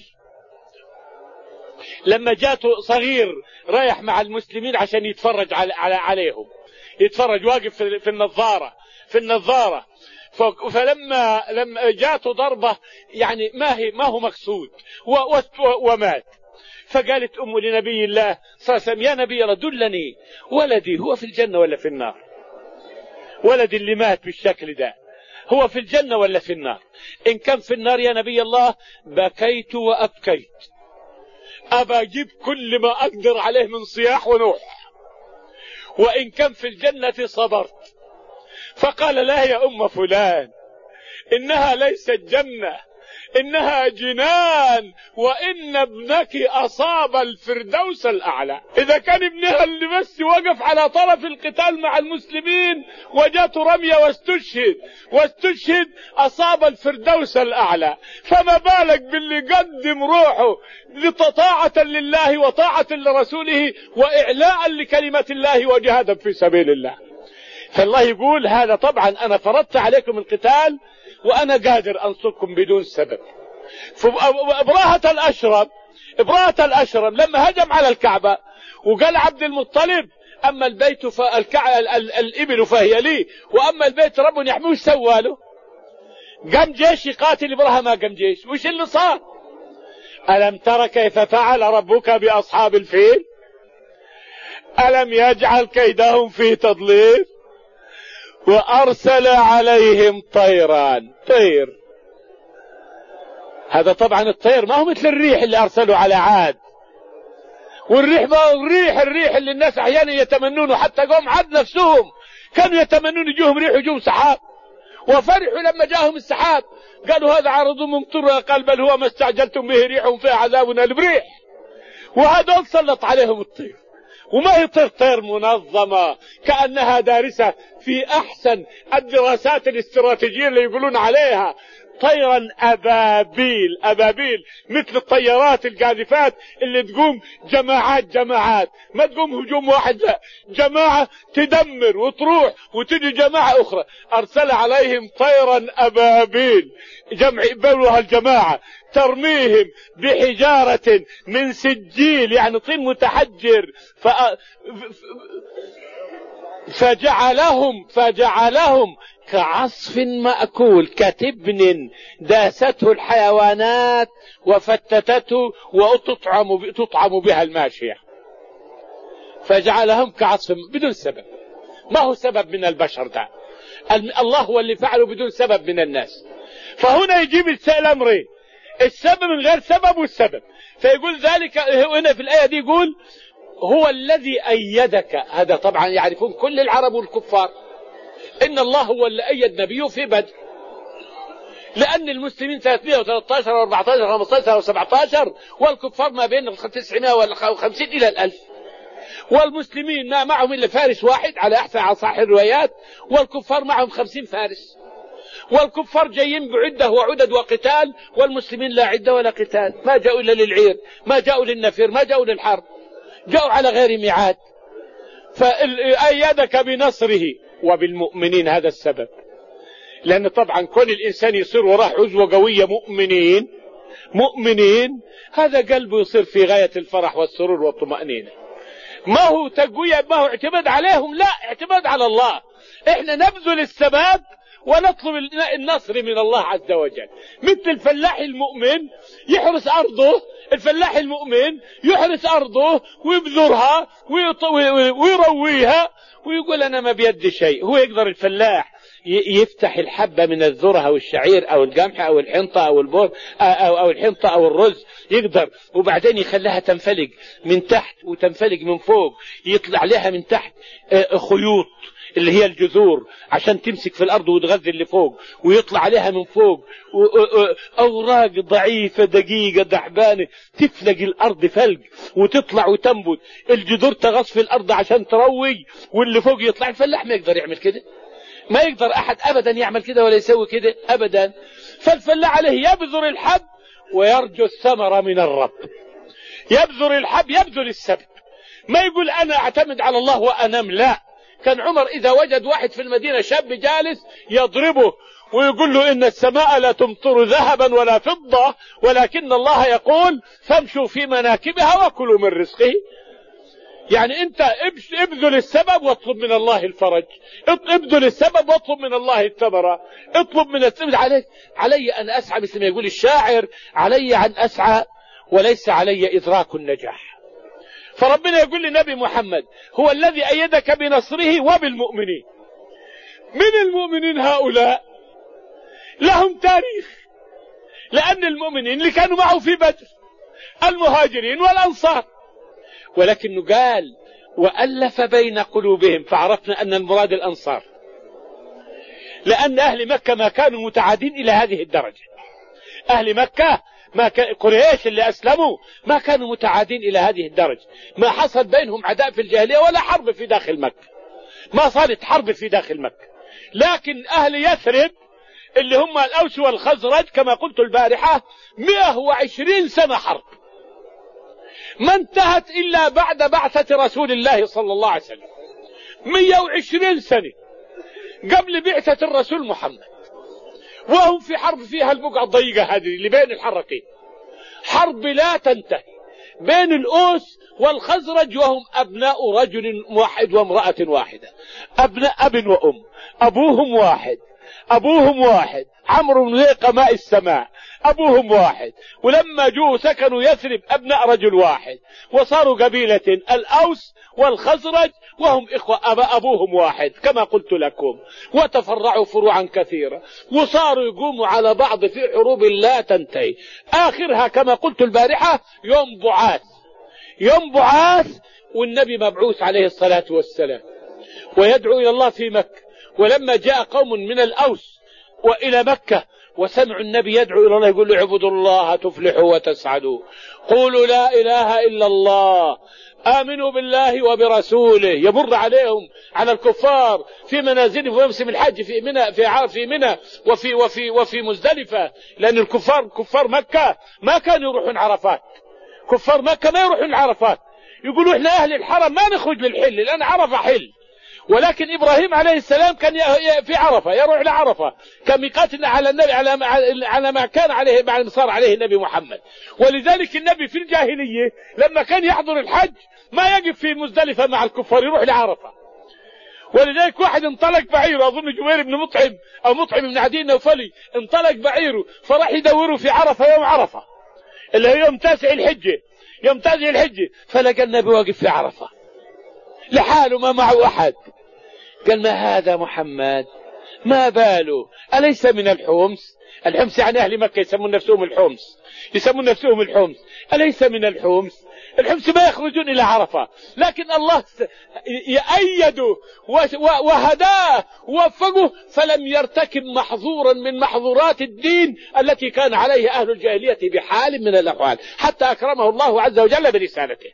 لما جاته صغير رايح مع المسلمين عشان يتفرج على عليهم، يتفرج واقف في النظارة في النظارة فلما لما جاته ضربة يعني ما هي ما هو مقصود ومات. فقالت أم لنبي الله صلى الله عليه وسلم يا نبي الله دلني، ولدي هو في الجنة ولا في النار؟ ولدي اللي مات بالشكل ده هو في الجنة ولا في النار؟ إن كان في النار يا نبي الله بكيت وأبكيت، أبا أجيب كل ما أقدر عليه من صياح ونوح، وإن كان في الجنة صبرت. فقال لا يا أم فلان إنها ليست جنة إنها جنان، وإن ابنك أصاب الفردوس الأعلى. إذا كان ابنها اللي بس وقف على طرف القتال مع المسلمين وجاته رمية واستشهد واستشهد أصاب الفردوس الأعلى، فما بالك باللي قدم روحه لطاعة لله وطاعة لرسوله وإعلاء لكلمة الله وجهادا في سبيل الله. فالله يقول هذا طبعا أنا فرضت عليكم القتال وأنا قادر أنصركم بدون سبب. فإبراهة الأشرم إبراهة الأشرم لما هجم على الكعبة وقال عبد المطلب أما البيت فالكعبة الإبل فهي لي وأما البيت رب يحميه، سوى له؟ قام جيش يقاتل إبراهة، ما قام جيش. وش اللي صار؟ ألم تر كيف فعل ربك بأصحاب الفيل؟ ألم يجعل كيدهم في تضليل؟ وأرسل عليهم طيران. طير هذا طبعا الطير ما هو مثل الريح اللي أرسلوا على عاد، والريح ما هو الريح الريح اللي الناس أحيانا يتمنونه، حتى قوم عاد نفسهم كانوا يتمنون يجوهم ريح ويجوهم سحاب، وفرحوا لما جاءهم السحاب قالوا هذا عارض ممطر، قال بل هو ما استعجلتم به ريح فيها عذاب أليم ريح. وهذول سلط عليهم الطير، وما هي طير طير منظمة كأنها دارسة في أحسن الدراسات الاستراتيجية اللي يقولون عليها، طيرا أبابيل أبابيل مثل الطيارات القاذفات اللي تقوم جماعات جماعات، ما تقوم هجوم واحد، لا جماعة تدمر وتروح وتجي جماعة أخرى. أرسل عليهم طيرا أبابيل، جمع بلوها الجماعة، ترميهم بحجارة من سجيل يعني طين متحجر، ف... فجعلهم فجعلهم كعصف مأكول كتبن داسته الحيوانات وفتتته وتطعم تطعم بها الماشية. فجعلهم كعصف بدون سبب، ما هو سبب من البشر ده، الله هو اللي فعله بدون سبب من الناس. فهنا يجيب الأمر السبب من غير سبب والسبب، فيقول ذلك هنا في الآية دي يقول هو الذي أيدك. هذا طبعا يعرفون كل العرب والكفار إن الله هو اللي أيد نبيه في بدر، لأن المسلمين ثلاثمائة وثلاثة عشر وأربعة عشر وخمسة عشر وسبعة عشر والكفار ما بين تسعمائة وخمسين إلى الألف، والمسلمين ما معهم إلا فارس واحد على أحسن صح الروايات، والكفار معهم خمسين فارس، والكفار جايين بعدة وعدد وقتال، والمسلمين لا عدة ولا قتال، ما جاءوا إلا للعير، ما جاءوا للنفير، ما جاءوا للحرب، جاءوا على غير ميعاد. فأيدك بنصره وبالمؤمنين، هذا السبب. لأن طبعا كل الإنسان يصير وراه عزوة قوية مؤمنين مؤمنين هذا قلبه يصير في غاية الفرح والسرور والطمأنينة. ما هو تقوية، ما هو اعتماد عليهم، لا، اعتماد على الله. احنا نبذل السباب ونطلب النصر من الله عز وجل. مثل الفلاح المؤمن يحرس أرضه، الفلاح المؤمن يحرس أرضه ويبذرها ويرويها ويقول أنا ما بيدي شيء. هو يقدر الفلاح يفتح الحبة من الذرة أو الشعير أو القمح أو الحنطة أو البر أو, أو الحنطة أو الرز، يقدر، وبعدين يخليها تنفلق من تحت وتنفلق من فوق، يطلع لها من تحت خيوط اللي هي الجذور عشان تمسك في الأرض وتغذي اللي فوق، ويطلع عليها من فوق أوراق ضعيفة دقيقة دحبانة تفلق الأرض فلق وتطلع وتنبت، الجذور تغص في الأرض عشان تروي واللي فوق يطلع. الفلاح ما يقدر يعمل كده، ما يقدر أحد أبدا يعمل كده ولا يسوي كده أبدا. فالفلاح عليه يبذر الحب ويرجو الثمرة من الرب، يبذر الحب، يبذل السبب، ما يقول أنا أعتمد على الله وأنام، لا. كان عمر إذا وجد واحد في المدينة شاب جالس يضربه ويقول له إن السماء لا تمطر ذهبا ولا فضة ولكن الله يقول فامشوا في مناكبها وكلوا من رزقه. يعني أنت ابذل السبب واطلب من الله الفرج، ابذل السبب واطلب من الله الثمرة، اطلب من السبب. علي, علي أن أسعى مثل ما يقول الشاعر، علي أن أسعى وليس علي إدراك النجاح. فربنا يقول لنبي محمد هو الذي أيدك بنصره وبالمؤمنين. من المؤمنين هؤلاء لهم تاريخ، لأن المؤمنين اللي كانوا معه في بدر المهاجرين والأنصار، ولكنه قال وألف بين قلوبهم، فعرفنا أن المراد الأنصار، لأن أهل مكة ما كانوا متعادين إلى هذه الدرجة. أهل مكة ما كان قريش اللي أسلموا ما كانوا متعادين إلى هذه الدرجة، ما حصل بينهم عداء في الجاهلية ولا حرب في داخل مكة، ما صارت حرب في داخل مكة. لكن أهل يثرب اللي هم الأوس والخزرج كما قلت البارحة مئة وعشرين سنة حرب، ما انتهت إلا بعد بعثة رسول الله صلى الله عليه وسلم. مئة وعشرين سنة قبل بعثة الرسول محمد، وهم في حرب فيها البقعة الضيقة هذه اللي بين الحرقين، حرب لا تنتهي بين الأوس والخزرج، وهم أبناء رجل واحد وامرأة واحدة، أبناء أب وأم، أبوهم واحد أبوهم واحد عمرو بن ذيق ماء السماء، أبوهم واحد. ولما جوا سكنوا يثرب أبناء رجل واحد وصاروا قبيلة الأوس والخزرج، وهم إخوة أبا أبوهم واحد كما قلت لكم، وتفرعوا فروعا كثيرة وصاروا يقوموا على بعض في حروب لا تنتهي. آخرها كما قلت البارحة يوم بعاث، يوم بعاث والنبي مبعوث عليه الصلاة والسلام ويدعو إلى الله في مكة. ولما جاء قوم من الأوس وإلى مكة وسمعوا النبي يدعو إلى الله يقول له اعبدوا الله تفلحوا وتسعدوا، قولوا لا إله إلا الله، آمنوا بالله وبرسوله، يمر عليهم على الكفار في منازلهم في موسم الحج في منى في في منى وفي وفي وفي مزدلفة، لأن الكفار كفار مكة ما كانوا يروحون عرفات، كفار مكة ما يروحون عرفات، يقولوا احنا أهل الحرم ما نخرج للحل لأن عرفة حل. ولكن إبراهيم عليه السلام كان في عرفة يروح لعرفة كميقاتنا على النبي على ما على ما كان عليه بعد ما صار عليه النبي محمد. ولذلك النبي في الجاهلية لما كان يحضر الحج ما يقف في مزدلفة مع الكفار، يروح لعرفة. ولذلك واحد انطلق بعيره، أظن جبير بن مطعم أو مطعم بن عدي النوفلي، انطلق بعيره فراح يدوره في عرفة يوم عرفة اللي هي يوم تاسع الحجة، يوم تاسع الحجة، فلقى النبي واقف في عرفة لحاله ما معه أحد، قال ما هذا محمد؟ ما باله؟ أليس من الحمص؟ الحمص يعني أهل مكة يسمون نفسهم الحمص، يسمون نفسهم الحمص. أليس من الحمص؟ الحمص ما يخرجون إلى عرفة، لكن الله يأيده وهداه ووفقه فلم يرتكب محظورا من محظورات الدين التي كان عليه أهل الجاهلية بحال من الأحوال، حتى أكرمه الله عز وجل برسالته.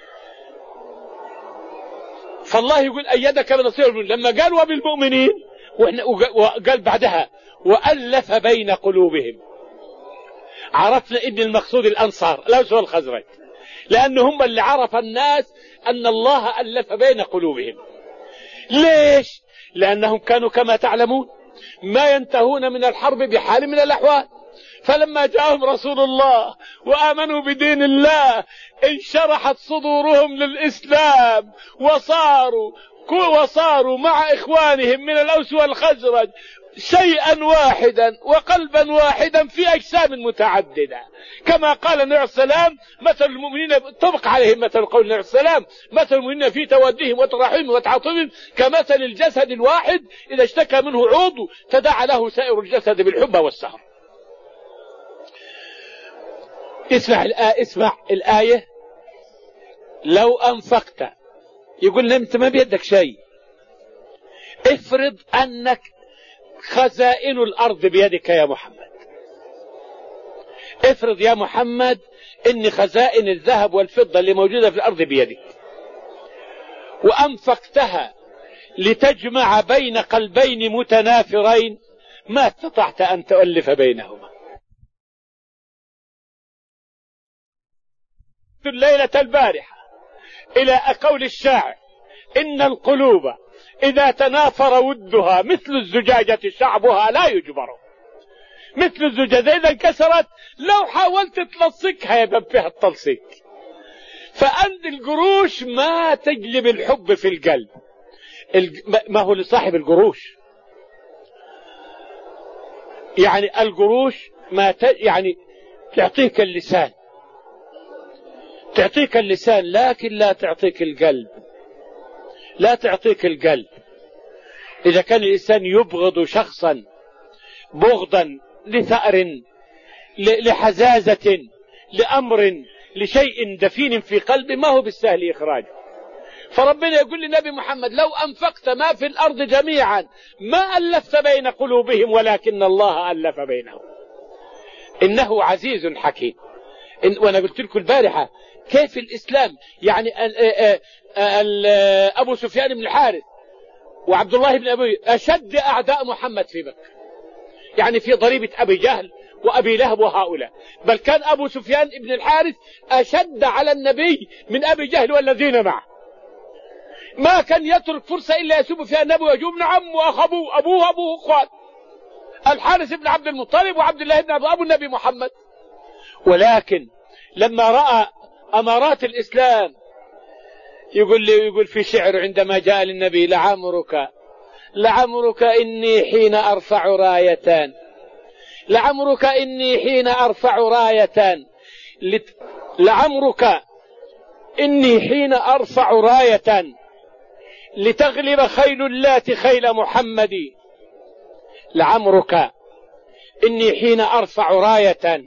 فالله يقول أيدك بنصير لما قال وبالمؤمنين، وقال بعدها وألف بين قلوبهم. عرفنا إن المقصود الأنصار الأوس والخزرج، لأنهم اللي عرف الناس أن الله ألف بين قلوبهم. ليش؟ لأنهم كانوا كما تعلمون ما ينتهون من الحرب بحال من الأحوال، فلما جاءهم رسول الله وآمنوا بدين الله انشرحت صدورهم للإسلام، وصاروا وصاروا مع إخوانهم من الأوس والخزرج شيئا واحدا وقلبا واحدا في أجسام متعددة، كما قال النبي عليه السلام مثل المؤمنين طبق عليهم مثل قول النبي عليه السلام مثل المؤمنين في تودهم وتراحمهم وتعاطفهم كمثل الجسد الواحد إذا اشتكى منه عضو تداعى له سائر الجسد بالحمى والسهر. اسمع الآية، اسمع الآية لو أنفقت، يقول أنت ما بيدك شيء، افرض أنك خزائن الأرض بيدك يا محمد، افرض يا محمد إن خزائن الذهب والفضة اللي موجودة في الأرض بيدك، وأنفقتها لتجمع بين قلبين متنافرين ما استطعت أن تؤلف بينهما. الليلة البارحة إلى قول الشاعر إن القلوب إذا تنافر ودها مثل الزجاجة شعبها لا يجبر. مثل الزجاجة إذا انكسرت لو حاولت تلصقها يبقى فيها التلصيق. فأنت القروش ما تجلب الحب في القلب، ما هو لصاحب القروش يعني القروش ما ت... يعني تعطيك اللسان، تعطيك اللسان لكن لا تعطيك القلب، لا تعطيك القلب. إذا كان الإنسان يبغض شخصا بغضا لثأر لحزازة لأمر لشيء دفين في قلبه ما هو بالسهل إخراجه. فربنا يقول للنبي محمد لو أنفقت ما في الأرض جميعا ما ألفت بين قلوبهم ولكن الله ألف بينهم إنه عزيز حكيم. إن وأنا قلت لكم البارحة كيف الإسلام يعني ال ال ال أبو سفيان بن الحارث وعبد الله بن أبي أشد أعداء محمد في مكة، يعني في ضريبة أبي جهل وأبي لهب وهؤلاء، بل كان أبو سفيان بن الحارث أشد على النبي من أبي جهل والذين معه، ما كان يترك فرصة إلا يسب فيها النبي ويجوب ابن عمه وأخ أبوه أبوه أبوه أخوات الحارث بن عبد المطلب وعبد الله بن أبو النبي محمد. ولكن لما رأى أمارات الإسلام يقول لي يقول في شعر عندما جاء للنبي لعمرك لعمرك إني حين أرفع رايتان لعمرك إني حين أرفع رايتان لت... لعمرك إني حين أرفع راية لتغلب خيل اللات خيل محمد لعمرك إني حين أرفع راية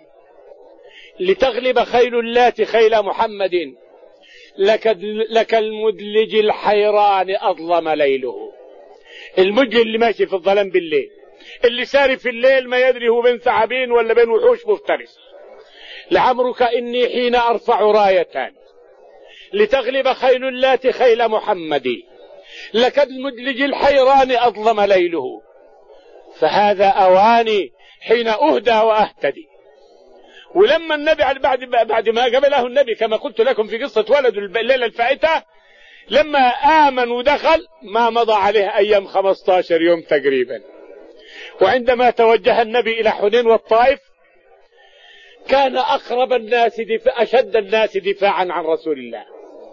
لتغلب خيل اللات خيل محمد لك, لك المدلج الحيران أظلم ليله. المدلج اللي ماشي في الظلام بالليل، اللي ساري في الليل ما يدري هو بين ثعابين ولا بين وحوش مفترس. لعمرك إني حين أرفع راية لتغلب خيل اللات خيل محمد لك المدلج الحيران أظلم ليله فهذا أواني حين أهدى وأهتدي. ولما النبي بعد بعد ما قبله النبي كما قلت لكم في قصة ولد الليلة الفائتة لما آمن ودخل ما مضى عليه أيام خمسة عشر يوم تقريبا. وعندما توجه النبي إلى حنين والطائف كان أقرب الناس دفاع أشد الناس دفاعا عن رسول الله.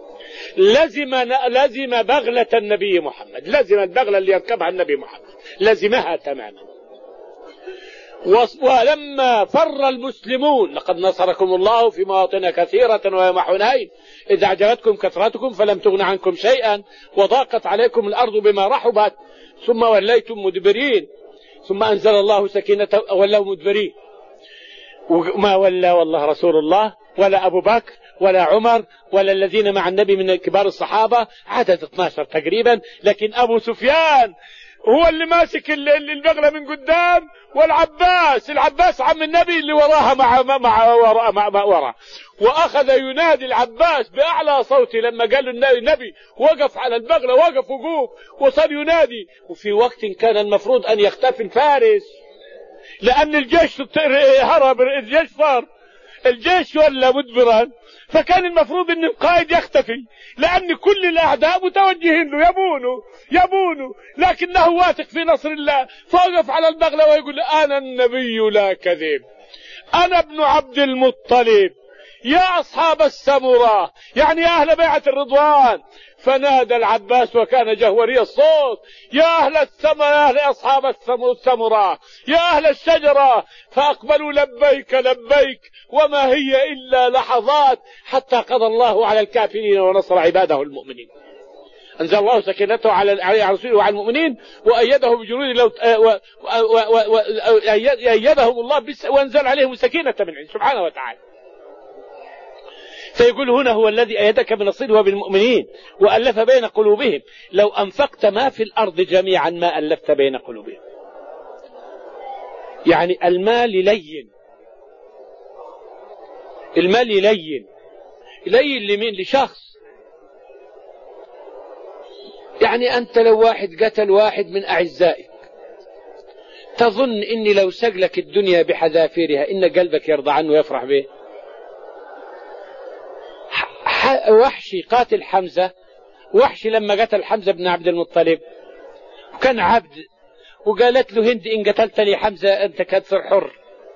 لزم لزم بغلة النبي محمد، لزم البغلة اللي يركبها النبي محمد لزمها تماما. ولما فر المسلمون لقد نصركم الله في مواطن كثيرة ويوم حنين إذ أعجبتكم كثرتكم فلم تغن عنكم شيئا وضاقت عليكم الأرض بما رحبت ثم وليتم مدبرين ثم أنزل الله سكينته ولوا مدبرين. وما ولى والله رسول الله ولا أبو بكر ولا عمر ولا الذين مع النبي من كبار الصحابة، عدد اثني عشر تقريبا، لكن أبو سفيان هو اللي ماسك البغلة من قدام، والعباس العباس عم النبي اللي وراها مع مع وراء مع, مع وراء، وأخذ ينادي العباس بأعلى صوته لما قال له النبي وقف على البغلة، وقف وقوف وصار ينادي. وفي وقت كان المفروض أن يختفي الفارس لأن الجيش هرب، الجيش صار الجيش ولا مدبرا، فكان المفروض أن القائد يختفي لأن كل الأعداء متوجهين له يبونه يبونه لكنه واثق في نصر الله، فوقف على البغلة ويقول أنا النبي لا كذب، أنا ابن عبد المطلب، يا أصحاب السمرة، يعني يا أهل بيعة الرضوان. فنادى العباس وكان جهوري الصوت يا أهل السمرة، يا أهل أصحاب السمرة، يا أهل الشجرة، فأقبلوا لبيك لبيك وما هي إلا لحظات حتى قضى الله على الكافرين ونصر عباده المؤمنين. أنزل الله سكينته على رسوله وعلى المؤمنين وأيده بجنود لو أيدهم الله وأنزل عليهم سكينة من عنده سبحانه وتعالى. فيقول هنا هو الذي أيدك بنصره وبالمؤمنين وألف بين قلوبهم لو أنفقت ما في الأرض جميعا ما ألفت بين قلوبهم. يعني المال لين، المال لين لين لمين؟ لشخص. يعني أنت لو واحد قتل واحد من أعزائك تظن إني لو سقلك الدنيا بحذافيرها إن قلبك يرضى عنه ويفرح به؟ وحشي قاتل حمزة، وحشي لما قتل حمزة بن عبد المطلب وكان عبد، وقالت له هند إن قتلتني حمزة أنت كثر حر،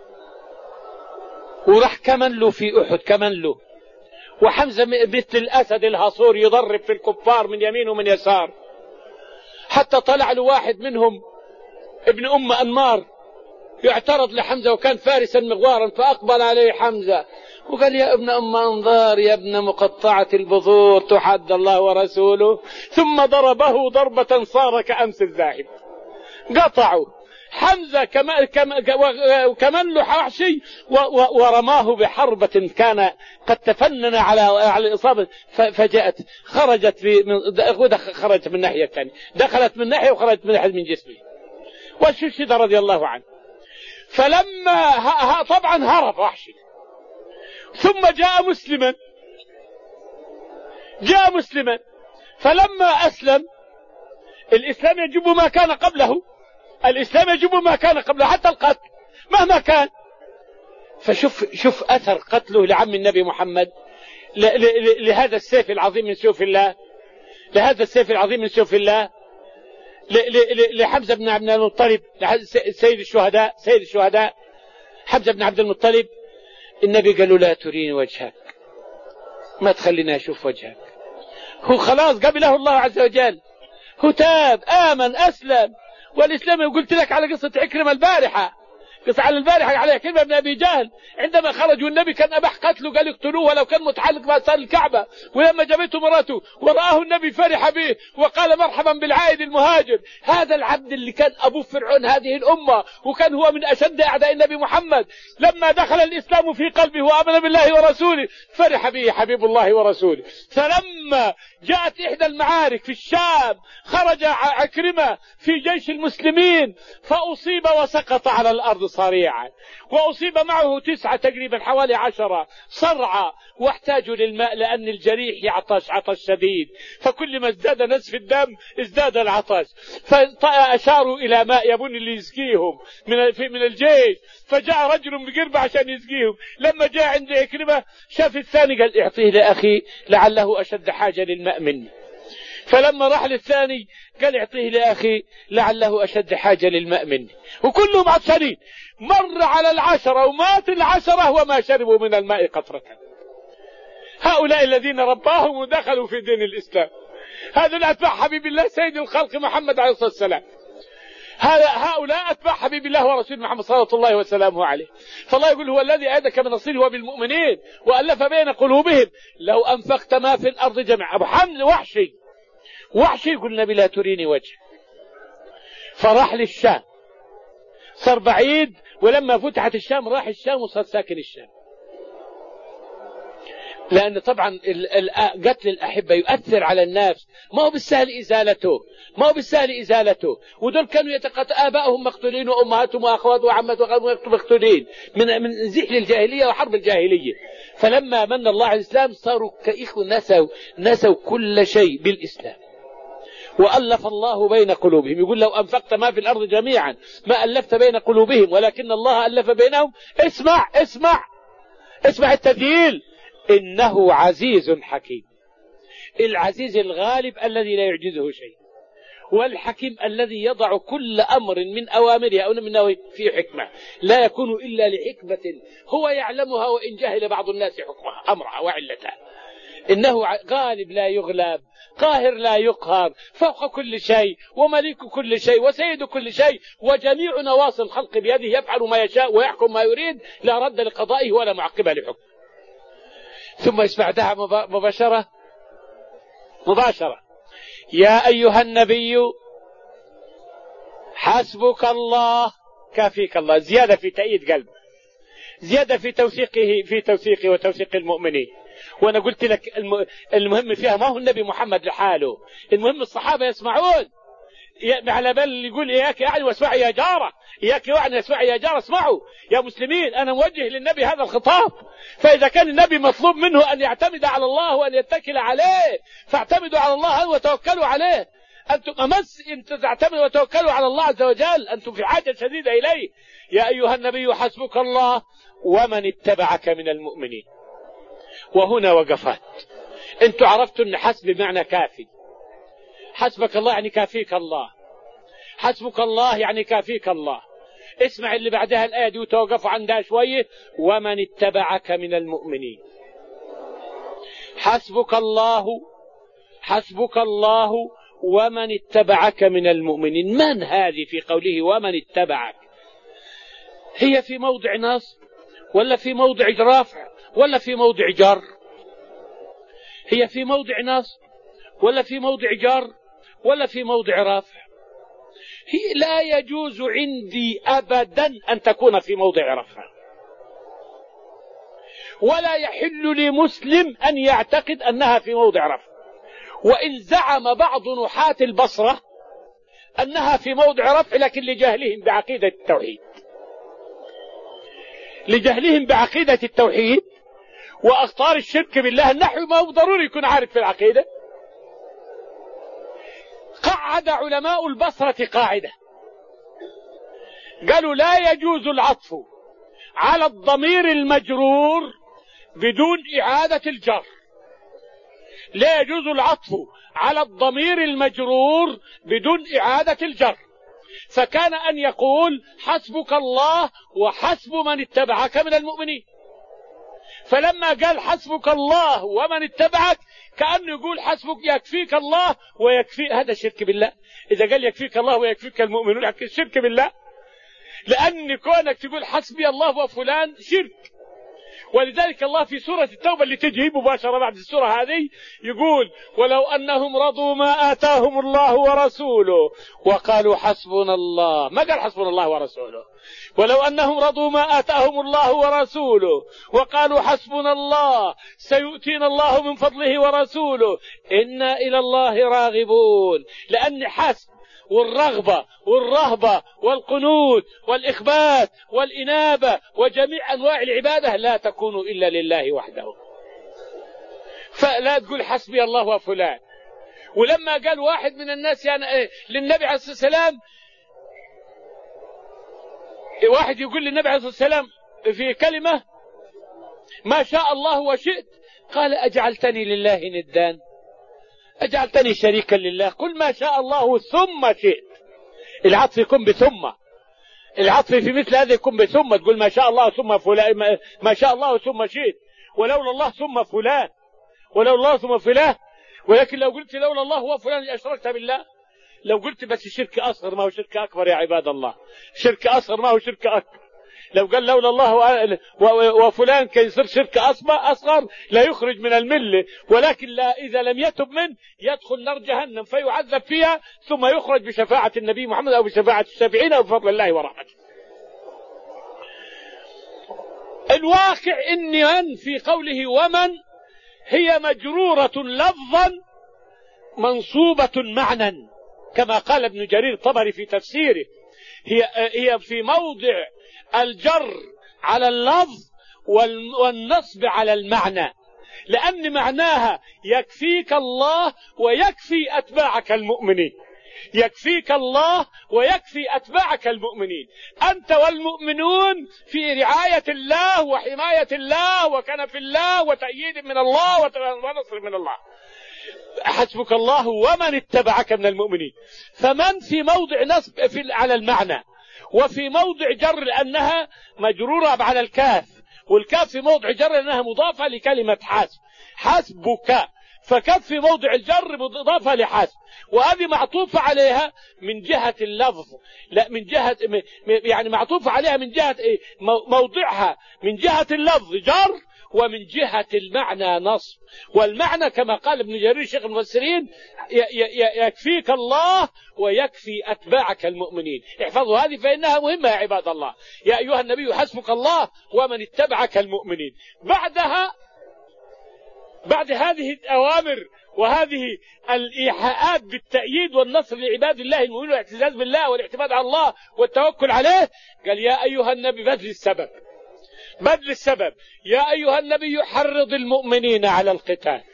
وراح كمن له في أحد كمن له، وحمزة مثل الأسد الهصور يضرب في الكفار من يمين ومن يسار، حتى طلع له واحد منهم ابن أم أنمار يعترض لحمزة وكان فارسا مغوارا، فأقبل عليه حمزة وقال يا ابن أم أنظار يا ابن مقطعة البذور تحد الله ورسوله، ثم ضربه ضربة صار كأمس الذاهب. قطعوا حمزة كمن له وحشي ورماه بحربة كان قد تفنن على على الإصابة، فجاءت خرجت في خرجت من ناحية ثانية، دخلت من ناحية وخرجت من ناحية من جسمه، واستشهد رضي الله عنه. فلما طبعا هرب وحشي ثم جاء مسلما جاء مسلما فلما أسلم، الإسلام يجب ما كان قبله، الإسلام يجب ما كان قبله حتى القتل مهما كان. فشوف شوف أثر قتله لعم النبي محمد لهذا السيف العظيم من سيوف الله، لهذا السيف العظيم من سيوف الله، لحمزة بن عبد المطلب سيد الشهداء سيد الشهداء حمزة بن عبد المطلب. النبي قال له لا تريني وجهك، ما تخلينا أشوف وجهك. هو خلاص قبله الله عز وجل، هو تاب آمن أسلم. والإسلام قلت لك على قصة عكرمة البارحة، قصة على البارحة على عكرمة بن أبي جهل عندما خرجوا النبي كان أباح قتله، قال يقتلوه ولو كان متعلق بأسار الكعبة، ولما جابته مراته ورآه النبي فرح به وقال مرحبا بالعائد المهاجر. هذا العبد اللي كان أبو فرعون هذه الأمة وكان هو من أشد أعداء النبي محمد، لما دخل الإسلام في قلبه وآمن بالله ورسوله فرح به حبيب الله ورسوله. فلما جاءت إحدى المعارك في الشام خرج عكرمة في جيش المسلمين فأصيب وسقط على الأرض صريعا، وأصيب معه تسعة تقريبا حوالي عشرة صرعى، واحتاجوا للماء لأن الجريح يعطش عطش شديد، فكل ما ازداد نزف الدم ازداد العطش، فأشاروا إلى ماء يبون اللي يسقيهم من من الجيش، فجاء رجل بقربة عشان يسقيهم. لما جاء عند عكرمة شاف الثاني قال اعطيه لأخي لعله أشد حاجة للماء مني، فلما راح للثاني قال اعطيه لأخي لعله أشد حاجة للماء مني، وكلهم عطشانين. مر على العشرة ومات العشرة وما شربوا من الماء قطرة. هؤلاء الذين رباهم ودخلوا في دين الإسلام، هذا الأتباع حبيب الله سيد الخلق محمد عليه الصلاة والسلام. هذا هؤلاء أتباع حبيب الله ورسول محمد صلى الله وسلامه عليه. فالله يقول هو الذي أيدك بنصره وبالمؤمنين وألف بين قلوبهم لو أنفقت ما في الأرض جميعا. أبو حمد وحشي وحشي يقول النبي لا تريني وجه، فراح للشام، صار بعيد، ولما فتحت الشام راح الشام وصار ساكن الشام. لأن طبعا قتل الأحبة يؤثر على الناس، ما هو بالسهل إزالته، ما هو بالسهل إزالته. ودول كانوا يتقتل آبائهم مقتولين وأمهاتهم وأخواتهم وعماتهم مقتولين من من زحل الجاهلية وحرب الجاهلية. فلما من الله على الإسلام صاروا كإخوة، نسوا نسوا كل شيء بالإسلام وألف الله بين قلوبهم. يقول لو أنفقت ما في الأرض جميعا ما ألفت بين قلوبهم ولكن الله ألف بينهم. اسمع اسمع اسمع التدليل، إنه عزيز حكيم. العزيز الغالب الذي لا يعجزه شيء، والحكيم الذي يضع كل أمر من أوامره أو من نواهيه في حكمة لا يكون إلا لحكمة هو يعلمها وإن جهل بعض الناس حكمها أمرها وعلتها. إنه غالب لا يغلب، قاهر لا يقهر، فوق كل شيء ومليك كل شيء وسيد كل شيء، وجميع نواصي الخلق بيده، يفعل ما يشاء ويحكم ما يريد، لا رد لقضائه ولا معقب لحكمه. ثم يسمعها مباشرة مباشرة يا أيها النبي حسبك الله كافيك الله. زيادة في تأييد قلب، زيادة في توثيقه في توثيقه وتوثيق المؤمنين. وأنا قلت لك المهم فيها ما هو النبي محمد لحاله، المهم الصحابة يسمعون. على بال يقول إياك يعني واسمعوا يا جارة، إياك يعني اسمعوا يا جارة، اسمعوا يا مسلمين. أنا موجه للنبي هذا الخطاب. فإذا كان النبي مطلوب منه أن يعتمد على الله وأن يتكل عليه فاعتمدوا على الله وتوكلوا عليه. أنتم أمس أن تعتمدوا وتوكلوا على الله عز وجل، أنتم في حاجة شديدة إليه. يا أيها النبي حسبك الله ومن اتبعك من المؤمنين. وهنا وقفات. أنتم عرفتوا أن حسب بمعنى كافي. حسبك الله يعني كافيك الله، حسبك الله يعني كافيك الله. اسمع اللي بعدها الآية دي وتوقفوا عندها شوية. ومن اتبعك من المؤمنين. حسبك الله حسبك الله ومن اتبعك من المؤمنين. من هذه في قوله ومن اتبعك؟ هي في موضع نصب ولا في موضع رفع ولا في موضع جر؟ هي في موضع نصب ولا في موضع جر ولا في موضع رفع؟ هي لا يجوز عندي أبدا أن تكون في موضع رفع، ولا يحل لمسلم أن يعتقد أنها في موضع رفع. وإن زعم بعض نحاة البصرة أنها في موضع رفع لكن لجهلهم بعقيدة التوحيد، لجهلهم بعقيدة التوحيد وأخطار الشرك بالله. النحو ما هو ضروري يكون عارف في العقيدة. قعد علماء البصرة قاعدة، قالوا لا يجوز العطف على الضمير المجرور بدون إعادة الجر. لا يجوز العطف على الضمير المجرور بدون إعادة الجر. فكان أن يقول حسبك الله وحسب من اتبعك من المؤمنين. فلما قال حسبك الله ومن اتبعك كأنه يقول حسبك يكفيك الله ويكفي. هذا شرك بالله. إذا قال يكفيك الله ويكفيك المؤمنون شرك بالله، لأن كونك تقول حسبي الله وفلان شرك. ولذلك الله في سورة التوبة اللي تجي مباشرة بعد السورة هذه يقول ولو أنهم رضوا ما آتاهم الله ورسوله وقالوا حسبنا الله. ما قال حسبنا الله ورسوله. ولو أنهم رضوا ما آتاهم الله ورسوله وقالوا حسبنا الله سيؤتينا الله من فضله ورسوله إنا إلى الله راغبون. لأن حسب والرغبة والرهبة والقنوت والإخبات والإنابة وجميع أنواع العبادة لا تكون إلا لله وحده. فلا تقول حسبي الله وفلان. ولما قال واحد من الناس يعني للنبي عليه الصلاة والسلام، واحد يقول للنبي عليه الصلاة والسلام في كلمة ما شاء الله وشئت، قال أجعلتني لله ندان، أجعلتني شريكا لله. قل ما شاء الله ثم شئت. العطف يكون بثم، العطف في مثل هذا يكون بثم. تقول ما شاء الله ثم فلان، ما شاء الله ثم شئت، ولولا الله ثم فلان، ولولا الله ثم فلان. ولكن لو قلت لولا الله وفلان أشركت بالله. لو قلت بس شرك أصغر ما هو شرك أكبر يا عباد الله، شرك أصغر ما هو شرك أكبر. لو قال لولا الله وفلان كي يصير شرك أصغر لا يخرج من الملة، ولكن لا إذا لم يتب منه يدخل نار جهنم فيعذب فيها ثم يخرج بشفاعة النبي محمد أو بشفاعة الشافعين أو بفضل الله ورحمته. الواقع إن من في قوله ومن هي مجرورة لفظا منصوبة معنى، كما قال ابن جرير الطبري في تفسيره، هي هي في موضع الجر على اللفظ والنصب على المعنى، لأن معناها يكفيك الله ويكفي أتباعك المؤمنين، يكفيك الله ويكفي أتباعك المؤمنين، أنت والمؤمنون في رعاية الله وحماية الله وكنف الله وتأييد من الله ونصر من الله. حسبك الله ومن اتبعك من المؤمنين. فمن في موضع نصب في على المعنى، وفي موضع جر لأنها مجرورة على الكاف، والكاف في موضع جر لأنها مضافة لكلمة حسب، حسبك، فكف في موضع الجر مضافة لحسب، وهذه معطوفة عليها من جهة اللفظ، لا من جهة يعني معطوفة عليها من جهة موضعها من جهة اللفظ جر، ومن جهة المعنى نصب. والمعنى كما قال ابن جرير شيخ المفسرين يكفيك الله ويكفي أتباعك المؤمنين. احفظوا هذه فإنها مهمة يا عباد الله. يا أيها النبي حسبك الله ومن اتبعك المؤمنين. بعدها بعد هذه الأوامر وهذه الإيحاءات بالتأييد والنصر لعباد الله المؤمنين والاعتزاز بالله والاعتماد على الله والتوكل عليه، قال يا أيها النبي بذل السبب، بذل السبب. يا أيها النبي حرض المؤمنين على القتال.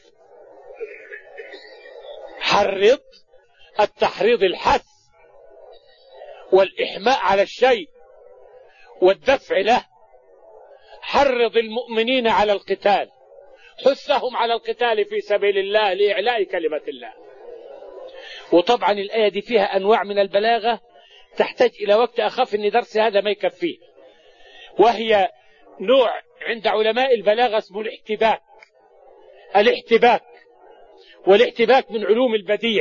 حرض التحريض الحث والإحماء على الشيء والدفع له. حرض المؤمنين على القتال، حثهم على القتال في سبيل الله لإعلاء كلمة الله. وطبعا الآية دي فيها أنواع من البلاغة تحتاج إلى وقت، أخاف أن درس هذا ما يكفيه، وهي نوع عند علماء البلاغة اسمه الاحتباك. الاحتباك والاحتباك من علوم البديع،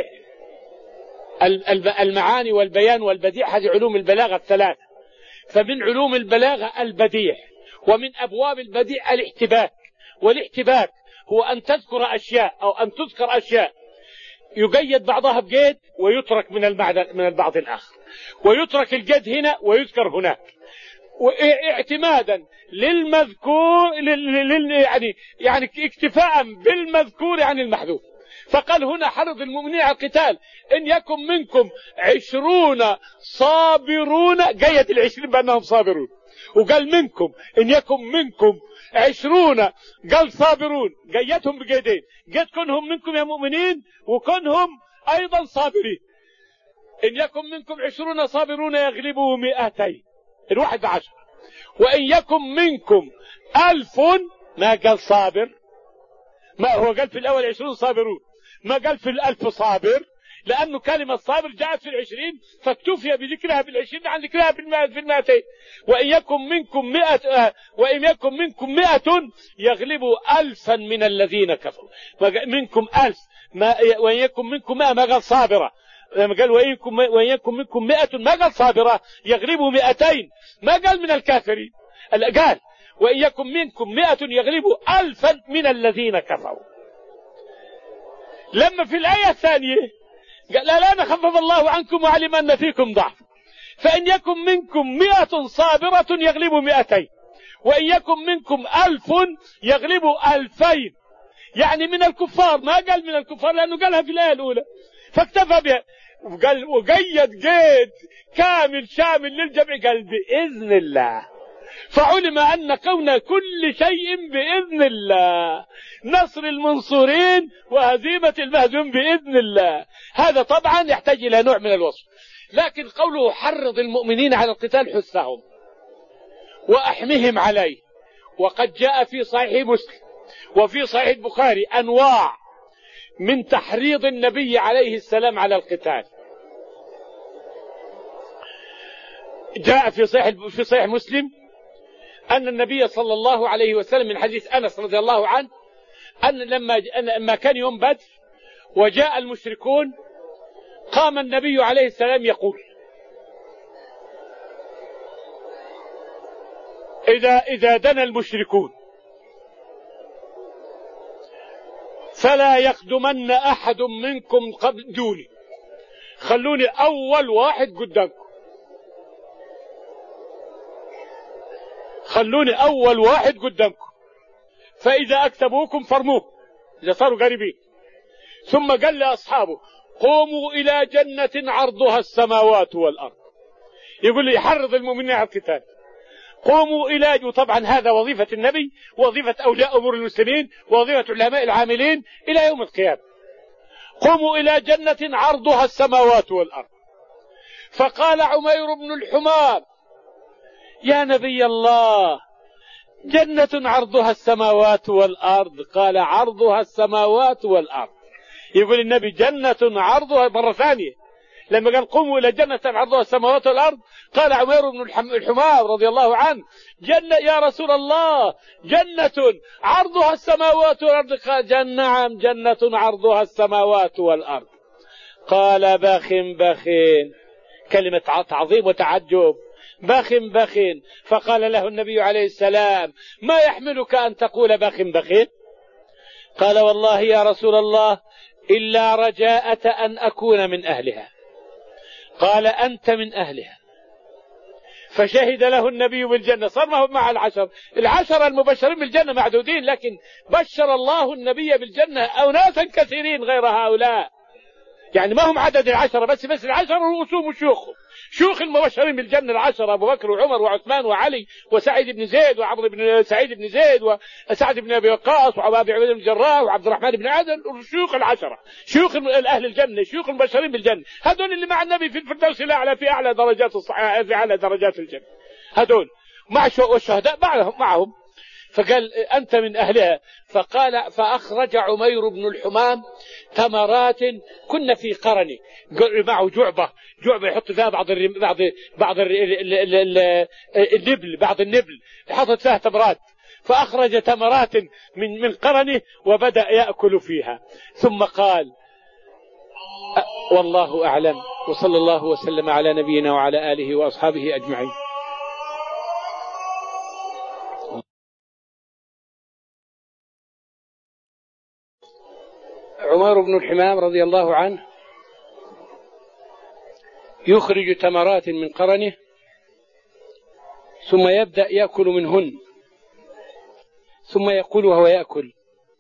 المعاني والبيان والبديع، هذه علوم البلاغة الثلاثة. فمن علوم البلاغة البديع، ومن أبواب البديع الاحتباك. والاحتباك هو أن تذكر أشياء أو أن تذكر أشياء يقيد بعضها بقيد ويترك من البعض من البعض الآخر، ويترك القيد هنا ويذكر هناك، واعتمادا للمذكور لل... يعني يعني اكتفاء بالمذكور عن المحذوف. فقال هنا حرض المؤمنين على القتال إن يكن منكم عشرون صابرون، قيد العشرين بأنهم صابرون، وقال منكم إن يكن منكم عشرون قال صابرون، قيدهم بقيدين، قد كنهم منكم يا مؤمنين وكنهم أيضا صابرين. إن يكن منكم عشرون صابرون يغلبوا مئتين، الواحد بعشر. وإن يكن منكم ألف، ما قال صابر، ما هو قال في الأول عشرون صابرون، ما قال في الألف صابر، لأنه كلمة صابر جاءت في العشرين فاكتفي بذكرها في العشرين عن ذكرها في المائتين. وإن يكن منكم مئة وإن يكن منكم مئة يغلبوا ألفا من الذين كفروا. منكم ألف، ما وإن يكن منكم مئة ما قال صابرة، ما قال وإن يكن وإن يكن منكم مئة ما قال صابرة يغلبوا مئتين، ما قال من الكافرين، قال وإن يكن منكم مئة يغلبوا ألفا من الذين كفروا. لما في الآية الثانية قال لا لا نخفف الله عنكم وعلم أن فيكم ضعف، فإن يكن منكم مئة صابرة يغلبوا مئتين، وإن يكن منكم ألف يغلبوا ألفين، يعني من الكفار، ما قال من الكفار لأنه قالها في الآية الأولى فاكتفى بها، وقال وقيد قيد كامل شامل للجميع، قال بإذن الله. فعلم أن كون كل شيء بإذن الله، نصر المنصورين وهزيمة المهزوم بإذن الله. هذا طبعا يحتاج إلى نوع من الوصف. لكن قوله حرض المؤمنين على القتال حثهم وأحمهم عليه، وقد جاء في صحيح مسلم وفي صحيح البخاري أنواع من تحريض النبي عليه السلام على القتال. جاء في صحيح في صحيح مسلم أن النبي صلى الله عليه وسلم من حديث أنس رضي الله عنه أن لما لما كان يوم بدر وجاء المشركون قام النبي عليه السلام يقول: إذا إذا دنا المشركون فلا يقدمن أحد منكم قبل دوني، خلوني أول واحد قدامكم، خلوني أول واحد قدامكم، فإذا أكتبوكم فرموه إذا صاروا قريبين. ثم قال لأصحابه: قوموا إلى جنة عرضها السماوات والأرض. يقول لي يحرض المؤمنين على القتال. قوموا إلى، وطبعا هذا وظيفة النبي، وظيفة أولياء أمور المسلمين، وظيفة العلماء العاملين إلى يوم القيامة. قوموا إلى جنة عرضها السماوات والأرض. فقال عمير بن الحمام: يا نبي الله، جنة عرضها السماوات والأرض؟ قال: عرضها السماوات والأرض. يقول النبي جنة عرضها مرة ثانية، لما قال قوموا إلى جنة عرضها السماوات والأرض، قال عمير بن الحمام رضي الله عنه: جنة يا رسول الله، جنة عرضها السماوات والأرض؟ قال: جنة، نعم، جنة عرضها السماوات والأرض. قال: بخ بخ، كلمة تعظيم وتعجب، بخ بخ. فقال له النبي عليه السلام: ما يحملك أن تقول بخ بخ؟ قال: والله يا رسول الله إلا رجاءة أن أكون من أهلها. قال: أنت من أهلها. فشهد له النبي بالجنة. صار ما هو مع العشر العشر المبشرين بالجنة معدودين، لكن بشر الله النبي بالجنة أناسا كثيرين غير هؤلاء، يعني ما هم عدد العشرة بس بس العشرة رؤوسهم وشيوخهم، شيوخ المبشرين بالجنة العشرة: أبو بكر وعمر وعثمان وعلي وسعيد بن زيد وعمرو بن سعيد بن زيد وسعد بن أبي وقاص وأبي عبيدة بن الجراح وعبد الرحمن بن عدن، شيوخ العشرة، شيوخ أهل الجنة، شيوخ المبشرين بالجنة، هذول اللي مع النبي في الفردوس الأعلى، في أعلى درجات الصحيح، في أعلى درجات الجنة، هذول مع الشهداء معهم معهم. فقال: أنت من أهلها. فقال: فأخرج عمير بن الحمام تمرات كنا في قرنه، معه جعبة، جعبة يحط فيها بعض بعض بعض النبل، بعض النبل حطت فيها تمرات. فأخرج تمرات من من قرنه وبدأ يأكل فيها، ثم قال: والله أعلم، وصلى الله وسلم على نبينا وعلى آله وأصحابه أجمعين. عمر بن الحمام رضي الله عنه يخرج تمرات من قرنه ثم يبدأ يأكل منهن، ثم يقول وهو يأكل: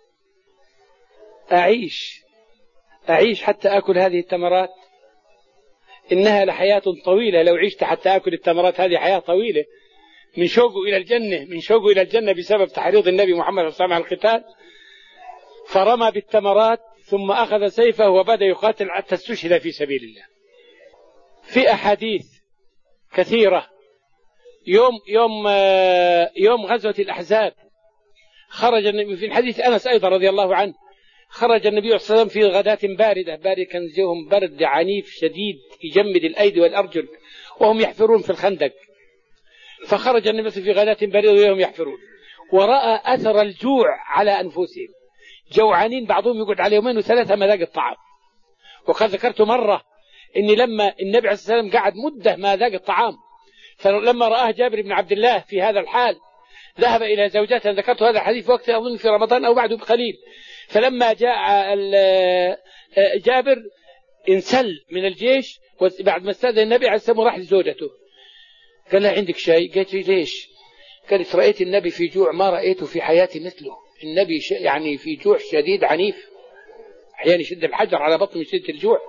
أعيش أعيش حتى أكل هذه التمرات؟ إنها لحياة طويلة، لو عشت حتى أكل التمرات هذه حياة طويلة. من شوقه إلى الجنة، من شوقه إلى الجنة بسبب تحريض النبي محمد صلى الله عليه وسلم على القتال. فرمى بالتمرات ثم أخذ سيفه وبدأ يقاتل حتى استشهد في سبيل الله. في أحاديث كثيرة. يوم يوم يوم غزوة الأحزاب خرج النبي، في الحديث أنس أيضا رضي الله عنه، خرج النبي صلى الله عليه وسلم في غداة باردة، باردة كان جوهم برد عنيف شديد يجمد الأيدي والأرجل وهم يحفرون في الخندق. فخرج النبي في غداة باردة وهم يحفرون، ورأى أثر الجوع على أنفسهم، جوعانين، بعضهم يقعد على يومين وثلاثة ما ذاق الطعام. وقد ذكرت مرة إني لما النبي عليه الصلاة والسلام قعد مدة ما ذاق الطعام، فلما رآه جابر بن عبد الله في هذا الحال ذهب إلى زوجته. ذكرت هذا الحديث في وقت أظن في رمضان أو بعده بقليل. فلما جاء جابر انسل من الجيش، وبعد ما استأذن النبي عليه الصلاة والسلام راح لزوجته، قال لها: عندك شيء؟ قالت: ليش؟ قالت: رأيت النبي في جوع ما رأيته في حياتي مثله. النبي يعني في جوع شديد عنيف، أحيانا يشد الحجر على بطنه من شدة الجوع.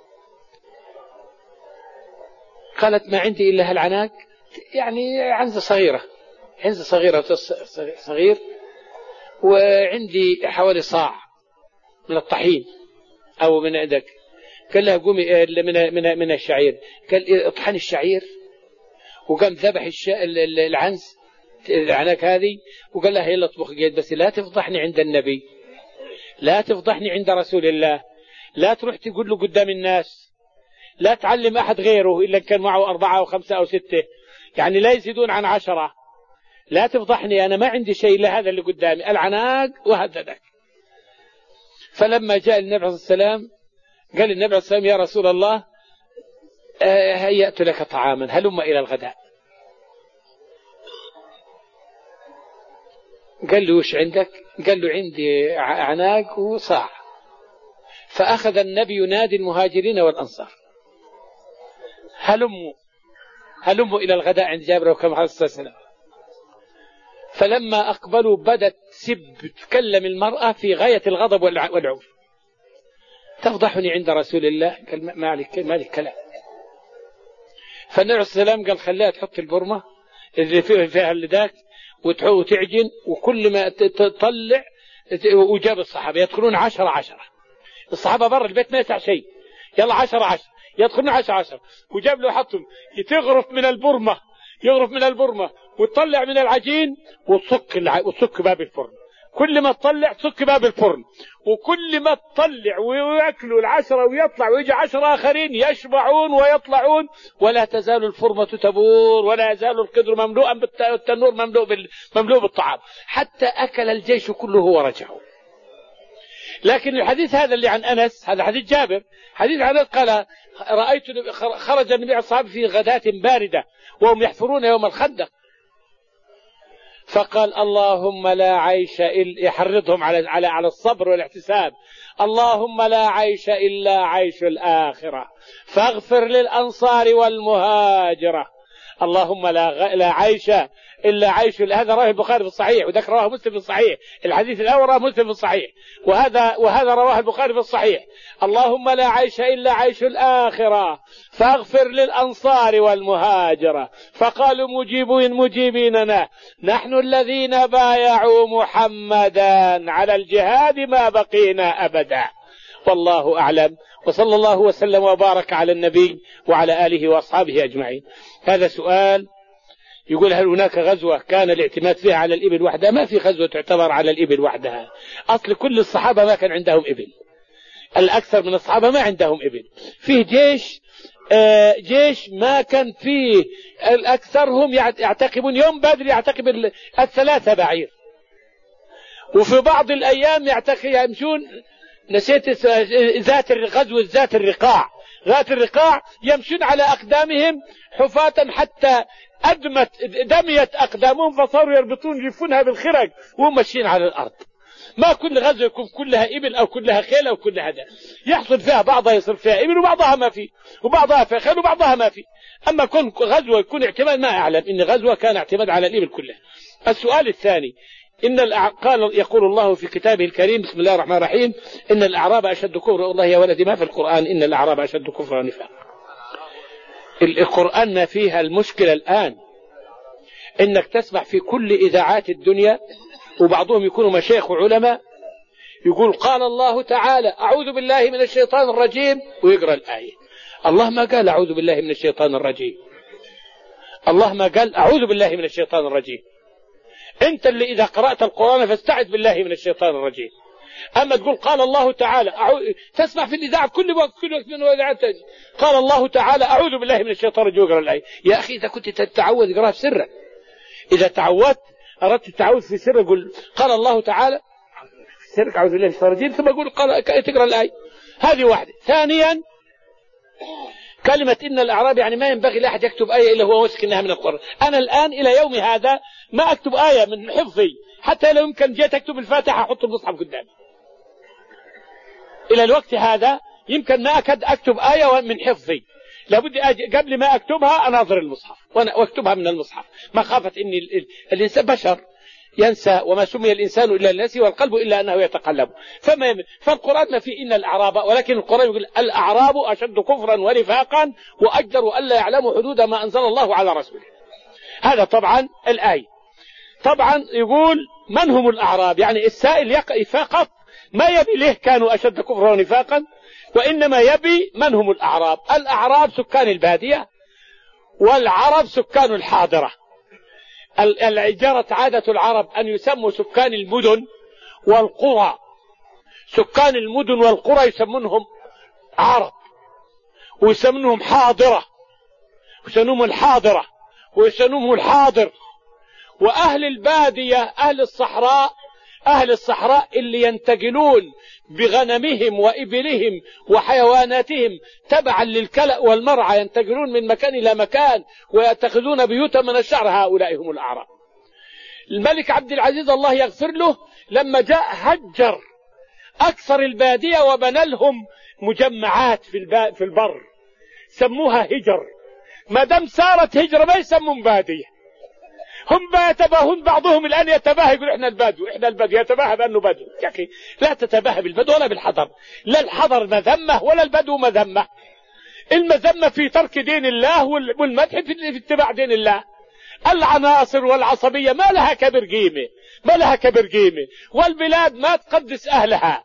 قالت: ما عندي إلا هالعناق، يعني عنزة صغيرة، عنزة صغيرة صغير، وعندي حوالي صاع من الطحين أو من عندك. قال لها: قومي من من من الشعير. قال: اطحن الشعير، وقام ذبح العنز العناق هذه، وقال لها: يلا اطبخ جيد، بس لا تفضحني عند النبي، لا تفضحني عند رسول الله، لا تروح تقول له قدام الناس، لا تعلم أحد غيره إلا كان معه أربعة أو خمسة أو ستة، يعني لا يزيدون عن عشرة، لا تفضحني، أنا ما عندي شيء إلا هذا اللي قدامي، العناق وهذا ذاك. فلما جاء النبي عليه الصلاة والسلام قال النبي عليه الصلاة والسلام يا رسول الله هيأت لك طعاما هلم إلى الغداء. قال له وش عندك؟ قال له عندي عناق وصاع. فأخذ النبي ينادي المهاجرين والأنصار هلموا هلموا إلى الغداء عند جابر وكما عليه الصلاة والسلام. فلما أقبلوا بدت سب تكلم المرأة في غاية الغضب والعنف تفضحني عند رسول الله. قال ما عليك ما عليك كلام. فالنبي عليه الصلاة والسلام قال خليها تحط البرمة اللي فيها فيها اللداك وتعجن وكل ما تطلع. وجاب الصحابة يدخلون عشرة عشرة. الصحابة برا البيت ما يسع شيء يلا عشرة عشرة يدخلون عشرة عشرة. وجاب له حطهم تغرف من البرمة يغرف من البرمة وتطلع من العجين وتصك الع... وتصك باب الفرن. كل ما تطلع تصك باب الفرن وكل ما تطلع ويأكلوا العشرة ويطلع ويجي عشرة آخرين يشبعون ويطلعون ولا تزال الفرمة تبور ولا يزال القدر مملوءا بالتنور مملوء بال... مملوء بالطعام حتى أكل الجيش كله ورجعوا. لكن الحديث هذا اللي عن أنس هذا حديث جابر. حديث عن أنس قال رأيت خرج النبي عليه الصلاة والسلام في غداة باردة وهم يحفرون يوم الخندق فقال اللهم لا عيش إلا يحرضهم على على على الصبر والاحتساب. اللهم لا عيش إلا عيش الآخرة فاغفر للأنصار والمهاجرة. اللهم لا لا عيش إلا عيش. هذا رواه البخاري في الصحيح وذاك رواه مسلم في الصحيح. الحديث الأول رواه مسلم في الصحيح وهذا وهذا رواه البخاري في الصحيح. اللهم لا عيش إلا عيش الآخرة فاغفر للأنصار والمهاجرة. فقالوا مجيبين مجيبيننا نحن الذين بايعوا محمدا على الجهاد ما بقينا أبدا. والله أعلم وصلى الله وسلم وبارك على النبي وعلى آله وأصحابه أجمعين. هذا سؤال يقول هل هناك غزوة كان الاعتماد فيها على الإبل وحدها؟ ما في غزوة تعتبر على الإبل وحدها. أصل كل الصحابة ما كان عندهم إبل. الأكثر من الصحابة ما عندهم إبل. فيه جيش آه جيش ما كان فيه الأكثرهم يعتقبون يوم بدر يعتقب الثلاثة بعير وفي بعض الأيام يعتقب يمشون نسيت ذات غزوة ذات الرقاع. ذات الرقاع يمشون على أقدامهم حفاة حتى أدمت دميت أقدامهم فصاروا يربطون يلفونها بالخرق وهم ماشيين على الأرض. ما كل غزوة يكون كلها إبل أو كلها خيل أو كلها ده. يحصل فيها بعضها يصير فيها إبل وبعضها ما في وبعضها فيها خيل وبعضها ما في. أما كون غزوة يكون اعتماد ما أعلم إن غزوة كان اعتماد على الإبل كلها. السؤال الثاني إن الأع... قال يقول الله في كتابه الكريم بسم الله الرحمن الرحيم إن الأعراب أشد كفرا. والله يا ولدي ما في القرآن إن الأعراب أشد كفرا ونفاقا. القرآن ما فيها المشكلة الآن إنك تسمع في كل إذاعات الدنيا وبعضهم يكونوا مشايخ وعلماء يقول قال الله تعالى أعوذ بالله من الشيطان الرجيم ويقرأ الآية. الله ما قال أعوذ بالله من الشيطان الرجيم. الله ما قال أعوذ بالله من الشيطان الرجيم. أنت اللي إذا قرأت القرآن فاستعذ بالله من الشيطان الرجيم. أما تقول قال الله تعالى أعو... تسمع في الإذاعة كل وقت كل وقت من الإذاعات قال الله تعالى أعوذ بالله من الشيطان الرجيم ويقرأ الآية. يا أخي إذا كنت تتعوذ اقرأها في سرك. إذا تعودت أردت التعوذ في سر قل قال الله تعالى في سرك أعوذ بالله من الشيطان الرجيم ثم قل قال تقرأ الآية. هذه واحدة. ثانيا كلمة إن الأعراب يعني ما ينبغي لأحد يكتب آية إلا هو مسك إنها من القرآن. أنا الآن إلى يوم هذا ما أكتب آية من حفظي حتى لو يمكن جيت أكتب الفاتحة أحط المصحف قدامي. إلى الوقت هذا يمكن ما أكد أكتب آية من حفظي لابد أجي قبل ما أكتبها أناظر المصحف وأكتبها من المصحف مخافة إن الإنسان بشر ينسى وما سمي الإنسان إلا النسي والقلب إلا أنه يتقلب. فما يم... فالقرآن ما فيه إن الأعراب ولكن القرآن يقول الأعراب أشد كفرا ونفاقا وأجدر ألا يعلموا حدود ما أنزل الله على رسوله. هذا طبعا الآية. طبعا يقول من هم الأعراب يعني السائل يقع فقط ما يبي ليه كانوا أشد كفرا ونفاقا وإنما يبي من هم الأعراب. الأعراب سكان البادية والعرب سكان الحاضرة. جرت عادة العرب أن يسموا سكان المدن والقرى. سكان المدن والقرى يسمونهم عرب ويسمونهم حاضرة ويسمونهم الحاضرة ويسمونهم الحاضر. وأهل البادية أهل الصحراء أهل الصحراء اللي ينتقلون بغنمهم وإبلهم وحيواناتهم تبعا للكلأ والمرعى، ينتقلون من مكان إلى مكان ويتخذون بيوتا من الشعر، هؤلاء هم الأعراب. الملك عبد العزيز الله يغفر له لما جاء هجر أكثر البادية وبنى لهم مجمعات في البر سموها هجر. ما دام صارت هجرة ما يسمون بادية. هم يتباهون بعضهم الآن، يتباهى يقول إحنا البدو إحنا البدو، يتباهى بأنه بدو. يا أخي لا تتباهى بالبدو ولا بالحضر، لا الحضر مذمة ولا البدو مذمة. المذمة في ترك دين الله والمدح في اتباع دين الله. العناصر والعصبية ما لها كبر قيمة، ما لها كبر قيمة، والبلاد ما تقدس أهلها.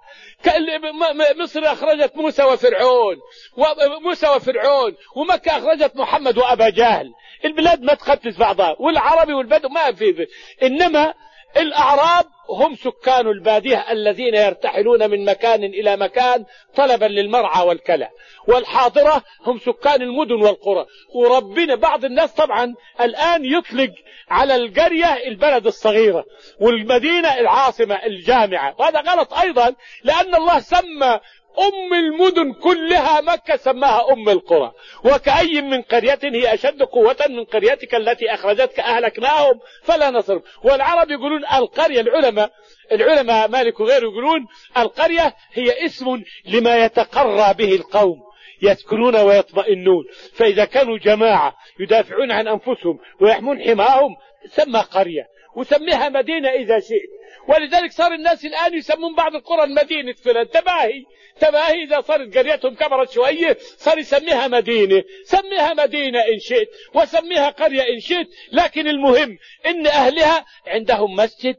مصر أخرجت موسى وفرعون وموسى وفرعون ومكة أخرجت محمد وأبا جهل. البلاد ما تقدس بعضها، والعربي والبدو ما في. إنما الأعراب هم سكان البادية الذين يرتحلون من مكان إلى مكان طلبا للمرعى والكلى، والحاضرة هم سكان المدن والقرى. وربنا بعض الناس طبعا الآن يطلق على القرية البلد الصغيرة والمدينة العاصمة الجامعة، وهذا غلط أيضا، لأن الله سمى أم المدن كلها مكة سماها أم القرى. وكأي من قرية هي أشد قوة من قريتك التي أخرجتك أهلكناهم فلا نصر. والعرب يقولون القرية، العلماء العلماء مالك وغيره يقولون القرية هي اسم لما يتقرى به القوم يسكنون ويطمئنون. فإذا كانوا جماعة يدافعون عن أنفسهم ويحمون حماهم سمى قرية، وسميها مدينة إذا شئت. ولذلك صار الناس الآن يسمون بعض القرى المدينة فلان، تباهي تباهي. إذا صارت قريتهم كبرت شوية صار يسميها مدينة. سميها مدينة إن شئت وسميها قرية إن شئت، لكن المهم إن أهلها عندهم مسجد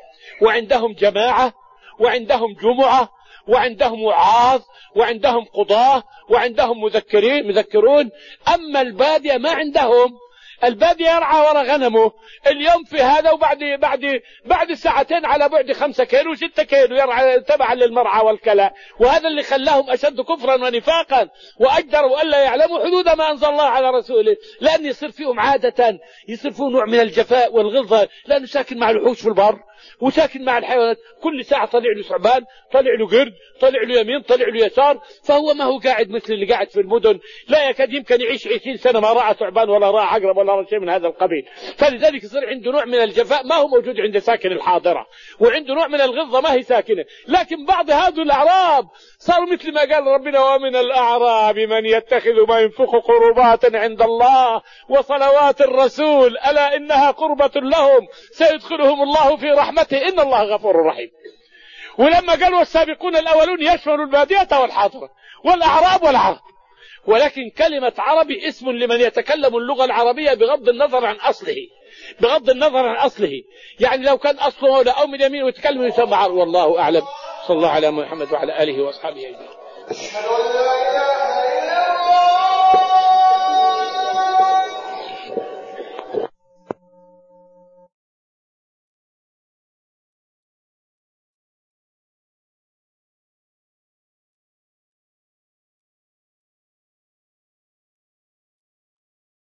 وعندهم جماعة وعندهم جمعة وعندهم وعاظ وعندهم قضاة وعندهم مذكرين مذكرون. أما البادية ما عندهم. البادية يرعى وراء غنمه اليوم في هذا، وبعد بعد بعد ساعتين على بعد خمسة كيلو ستة كيلو يرعى تبعا للمرعى والكلى. وهذا اللي خلاهم أشد كفرا ونفاقا وأجدروا ألا يعلموا حدود ما أنزل الله على رسوله، لأن يصير فيهم عادة يصير فيهم نوع من الجفاء والغلظة، لأنه ساكن مع الوحوش في البر وساكن مع الحيوانات. كل ساعة طلع له ثعبان، طلع له قرد، طلع له يمين، طلع له يسار. فهو ما هو قاعد مثل اللي قاعد في المدن، لا يكاد يمكن يعيش عشرين سنة ما رأى ثعبان ولا رأى عقرب ولا رأى شيء من هذا القبيل. فلذلك يصير عنده نوع من الجفاء ما هو موجود عند ساكن الحاضرة، وعنده نوع من الغلظة ما هي ساكنة. لكن بعض هذول الأعراب صاروا مثل ما قال ربنا: ومن الأعراب من يتخذ ما ينفق قربات عند الله وصلوات الرسول ألا إنها قربة لهم سيدخلهم الله في رحمته إن الله غفور رحيم. ولما قالوا السابقون الأولون يشمل البادية والحاضرة والأعراب والعرب. ولكن كلمة عربي اسم لمن يتكلم اللغة العربية بغض النظر عن أصله، بغض النظر عن أصله. يعني لو كان أصله مولى أو من يمين ويتكلم يسمى عربي. والله أعلم. صلى الله على محمد وعلى آله وأصحابه أجمعين.